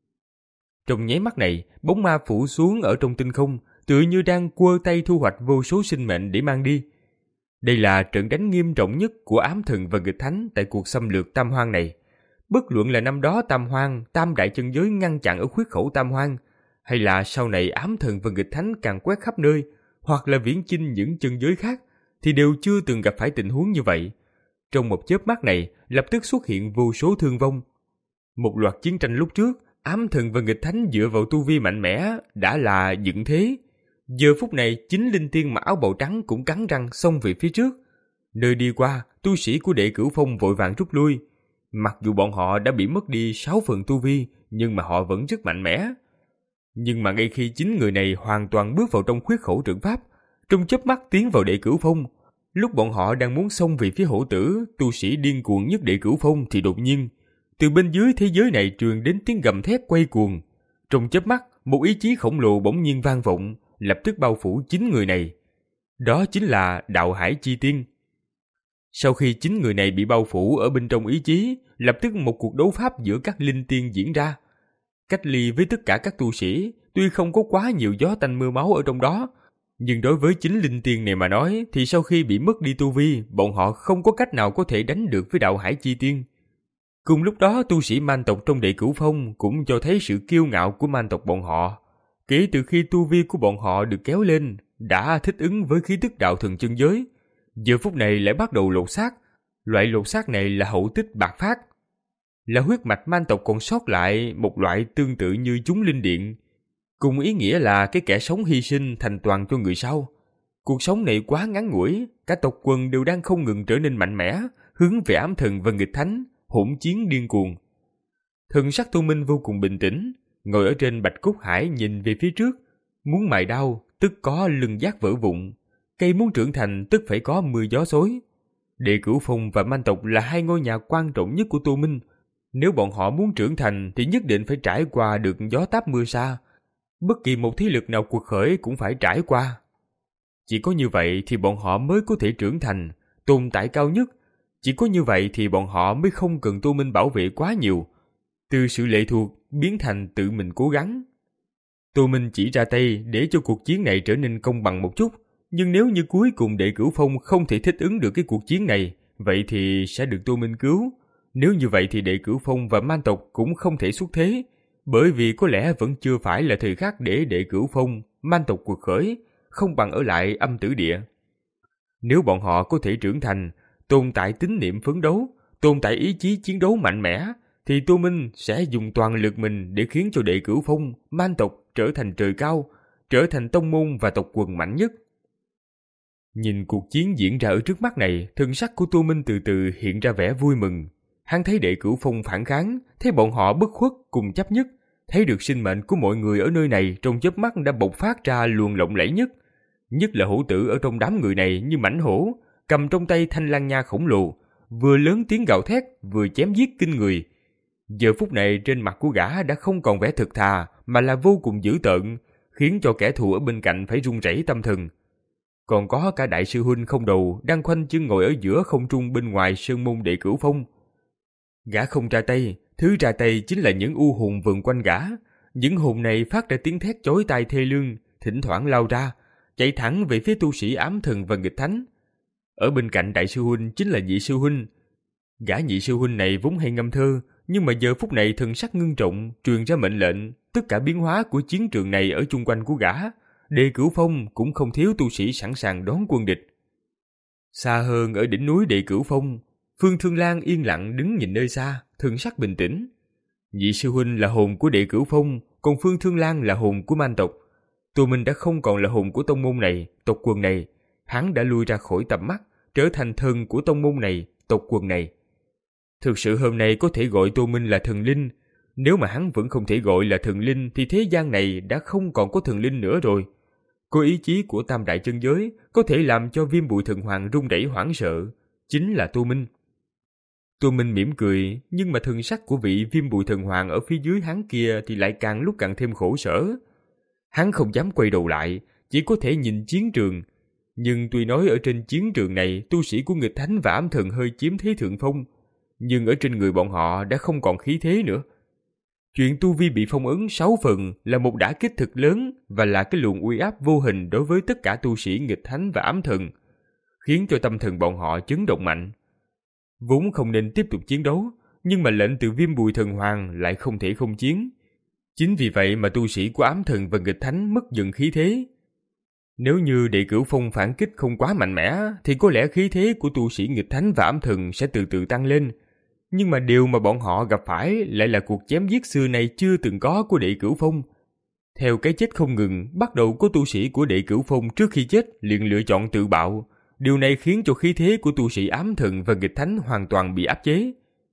Trong nháy mắt này, bóng ma phủ xuống ở trong tinh không, tựa như đang quơ tay thu hoạch vô số sinh mệnh để mang đi. Đây là trận đánh nghiêm trọng nhất của ám thần và nghịch thánh tại cuộc xâm lược Tam Hoang này. Bất luận là năm đó Tam Hoang, Tam Đại Chân Giới ngăn chặn ở khuyết khẩu Tam Hoang, hay là sau này ám thần và nghịch thánh càng quét khắp nơi, hoặc là viễn chinh những chân giới khác, thì đều chưa từng gặp phải tình huống như vậy. Trong một chớp mắt này, lập tức xuất hiện vô số thương vong. Một loạt chiến tranh lúc trước, ám thần và nghịch thánh dựa vào tu vi mạnh mẽ đã là dựng thế. Giờ phút này, chính linh tiên mặc áo bào trắng cũng cắn răng xông về phía trước. Nơi đi qua, tu sĩ của Đệ Cửu Phong vội vàng rút lui. Mặc dù bọn họ đã bị mất đi sáu phần tu vi, nhưng mà họ vẫn rất mạnh mẽ. Nhưng mà ngay khi chính người này hoàn toàn bước vào trong khuyết khẩu trận pháp, trong chớp mắt tiến vào Đệ Cửu Phong, lúc bọn họ đang muốn xông về phía hổ tử, tu sĩ điên cuồng nhất Đệ Cửu Phong, thì đột nhiên, từ bên dưới thế giới này truyền đến tiếng gầm thét quay cuồng. Trong chớp mắt, một ý chí khổng lồ bỗng nhiên vang vọng, lập tức bao phủ chính người này. Đó chính là Đạo Hải Chi Tiên. Sau khi chính người này bị bao phủ ở bên trong ý chí, lập tức một cuộc đấu pháp giữa các linh tiên diễn ra. Cách ly với tất cả các tu sĩ, tuy không có quá nhiều gió tanh mưa máu ở trong đó, nhưng đối với chính linh tiên này mà nói thì sau khi bị mất đi tu vi, bọn họ không có cách nào có thể đánh được với Đạo Hải Chi Tiên. Cùng lúc đó, tu sĩ man tộc trong Đệ Cửu Phong cũng cho thấy sự kiêu ngạo của man tộc bọn họ. Kể từ khi tu vi của bọn họ được kéo lên, đã thích ứng với khí tức đạo thần chân giới, giờ phút này lại bắt đầu lột xác. Loại lột xác này là hậu tích bạc phát, là huyết mạch man tộc còn sót lại một loại tương tự như chúng linh điện, cùng ý nghĩa là cái kẻ sống hy sinh thành toàn cho người sau. Cuộc sống này quá ngắn ngủi, cả tộc quần đều đang không ngừng trở nên mạnh mẽ, hướng về ám thần và nghịch thánh, hỗn chiến điên cuồng. Thần sắc Tô Minh vô cùng bình tĩnh, ngồi ở trên bạch cốt hải nhìn về phía trước, muốn mài đao tức có lưng giác vỡ vụn, cây muốn trưởng thành tức phải có mưa gió xối. Đệ Cửu Phong và man tộc là hai ngôi nhà quan trọng nhất của Tô Minh. Nếu bọn họ muốn trưởng thành thì nhất định phải trải qua được gió táp mưa sa. Bất kỳ một thế lực nào cuộc khởi cũng phải trải qua. Chỉ có như vậy thì bọn họ mới có thể trưởng thành, tồn tại cao nhất. Chỉ có như vậy thì bọn họ mới không cần Tô Minh bảo vệ quá nhiều. Từ sự lệ thuộc biến thành tự mình cố gắng. Tô Minh chỉ ra tay để cho cuộc chiến này trở nên công bằng một chút. Nhưng nếu như cuối cùng Đệ Cửu Phong không thể thích ứng được cái cuộc chiến này, vậy thì sẽ được Tô Minh cứu. Nếu như vậy thì Đệ Cửu Phong và man tộc cũng không thể xuất thế, bởi vì có lẽ vẫn chưa phải là thời khắc để Đệ Cửu Phong, man tộc cuộc khởi, không bằng ở lại âm tử địa. Nếu bọn họ có thể trưởng thành, tồn tại tín niệm phấn đấu, tồn tại ý chí chiến đấu mạnh mẽ, thì Tô Minh sẽ dùng toàn lực mình để khiến cho Đệ Cửu Phong, man tộc trở thành trời cao, trở thành tông môn và tộc quần mạnh nhất. Nhìn cuộc chiến diễn ra ở trước mắt này, thân sắc của Tô Minh từ từ hiện ra vẻ vui mừng. Hắn thấy Đệ Cửu Phong phản kháng, thấy bọn họ bất khuất cùng chấp nhất, thấy được sinh mệnh của mọi người ở nơi này trong chớp mắt đã bộc phát ra luồng lộng lẫy nhất. Nhất là hổ tử ở trong đám người này như mãnh hổ, cầm trong tay thanh lang nha khổng lồ, vừa lớn tiếng gào thét, vừa chém giết kinh người. Giờ phút này trên mặt của gã đã không còn vẻ thực thà, mà là vô cùng dữ tợn, khiến cho kẻ thù ở bên cạnh phải run rẩy tâm thần. Còn có cả đại sư huynh không đầu đang khoanh chân ngồi ở giữa không trung bên ngoài sơn môn Đệ Cửu Phong. Gã không ra tay, thứ ra tay chính là những u hồn vần quanh gã. Những hồn này phát ra tiếng thét chói tai thê lương, thỉnh thoảng lao ra, chạy thẳng về phía tu sĩ ám thần và nghịch thánh. Ở bên cạnh đại sư huynh chính là nhị sư huynh. Gã nhị sư huynh này vốn hay ngâm thơ, nhưng mà giờ phút này thần sắc ngưng trọng, truyền ra mệnh lệnh. Tất cả biến hóa của chiến trường này ở chung quanh của gã, Đệ Cửu Phong cũng không thiếu tu sĩ sẵn sàng đón quân địch. Xa hơn ở đỉnh núi Đệ Cửu Phong, Phương Thương Lan yên lặng đứng nhìn nơi xa, thần sắc bình tĩnh. Nhị sư huynh là hồn của Đệ Cửu Phong, còn Phương Thương Lan là hồn của man tộc. Tô Minh đã không còn là hồn của tông môn này, tộc quần này. Hắn đã lui ra khỏi tầm mắt, trở thành thần của tông môn này, tộc quần này. Thực sự hôm nay có thể gọi Tô Minh là thần linh. Nếu mà hắn vẫn không thể gọi là thần linh thì thế gian này đã không còn có thần linh nữa rồi. Có ý chí của tam đại chân giới có thể làm cho Viêm Bụi Thần Hoàng run rẩy hoảng sợ, chính là Tô Minh. Tô Minh mỉm cười, nhưng mà thần sắc của vị Viêm Bụi Thần Hoàng ở phía dưới hắn kia thì lại càng lúc càng thêm khổ sở. Hắn không dám quay đầu lại, chỉ có thể nhìn chiến trường. Nhưng tuy nói ở trên chiến trường này tu sĩ của nghịch thánh và ám thần hơi chiếm thế thượng phong, nhưng ở trên người bọn họ đã không còn khí thế nữa. Chuyện tu vi bị phong ấn sáu phần là một đả kích thực lớn và là cái luồng uy áp vô hình đối với tất cả tu sĩ nghịch thánh và ám thần, khiến cho tâm thần bọn họ chấn động mạnh. Vốn không nên tiếp tục chiến đấu, nhưng mà lệnh từ Viêm Bụi Thần Hoàng lại không thể không chiến. Chính vì vậy mà tu sĩ của ám thần và nghịch thánh mất dần khí thế. Nếu như Đệ Cửu Phong phản kích không quá mạnh mẽ, thì có lẽ khí thế của tu sĩ nghịch thánh và ám thần sẽ từ từ tăng lên. Nhưng mà điều mà bọn họ gặp phải lại là cuộc chém giết xưa này chưa từng có của Đệ Cửu Phong. Theo cái chết không ngừng, bắt đầu có tu sĩ của Đệ Cửu Phong trước khi chết liền lựa chọn tự bạo. Điều này khiến cho khí thế của tu sĩ ám thần và nghịch thánh hoàn toàn bị áp chế.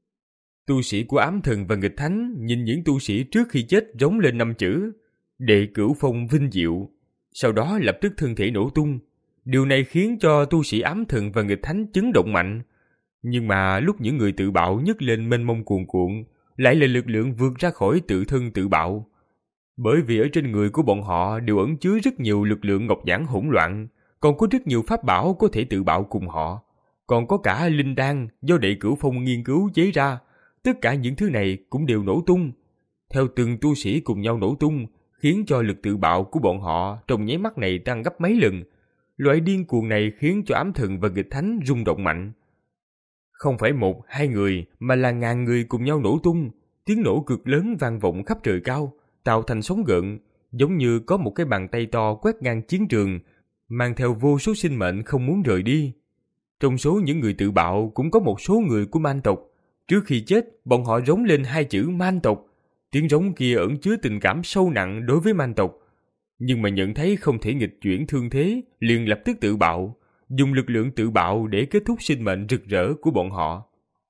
Tu sĩ của ám thần và nghịch thánh nhìn những tu sĩ trước khi chết rống lên năm chữ Đệ Cửu Phong vinh diệu, sau đó lập tức thân thể nổ tung. Điều này khiến cho tu sĩ ám thần và nghịch thánh chấn động mạnh. Nhưng mà lúc những người tự bạo nhấc lên mênh mông cuồn cuộn, lại là lực lượng vượt ra khỏi tự thân tự bạo. Bởi vì ở trên người của bọn họ đều ẩn chứa rất nhiều lực lượng ngọc giản hỗn loạn, còn có rất nhiều pháp bảo có thể tự bạo cùng họ. Còn có cả linh đan do Đệ Cửu Phong nghiên cứu chế ra. Tất cả những thứ này cũng đều nổ tung. Theo từng tu sĩ cùng nhau nổ tung, khiến cho lực tự bạo của bọn họ trong nháy mắt này tăng gấp mấy lần. Loại điên cuồng này khiến cho ám thần và nghịch thánh rung động mạnh. Không phải một, hai người, mà là ngàn người cùng nhau nổ tung. Tiếng nổ cực lớn vang vọng khắp trời cao, tạo thành sóng gợn, giống như có một cái bàn tay to quét ngang chiến trường, mang theo vô số sinh mệnh không muốn rời đi. Trong số những người tự bạo cũng có một số người của man tộc. Trước khi chết, bọn họ rống lên hai chữ man tộc. Tiếng rống kia ẩn chứa tình cảm sâu nặng đối với man tộc. Nhưng mà nhận thấy không thể nghịch chuyển thương thế, liền lập tức tự bạo, dùng lực lượng tự bạo để kết thúc sinh mệnh rực rỡ của bọn họ.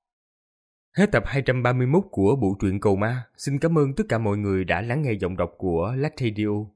Hết tập hai trăm ba mươi mốt của bộ truyện Cầu Ma. Xin cảm ơn tất cả mọi người đã lắng nghe giọng đọc của Lách Radio.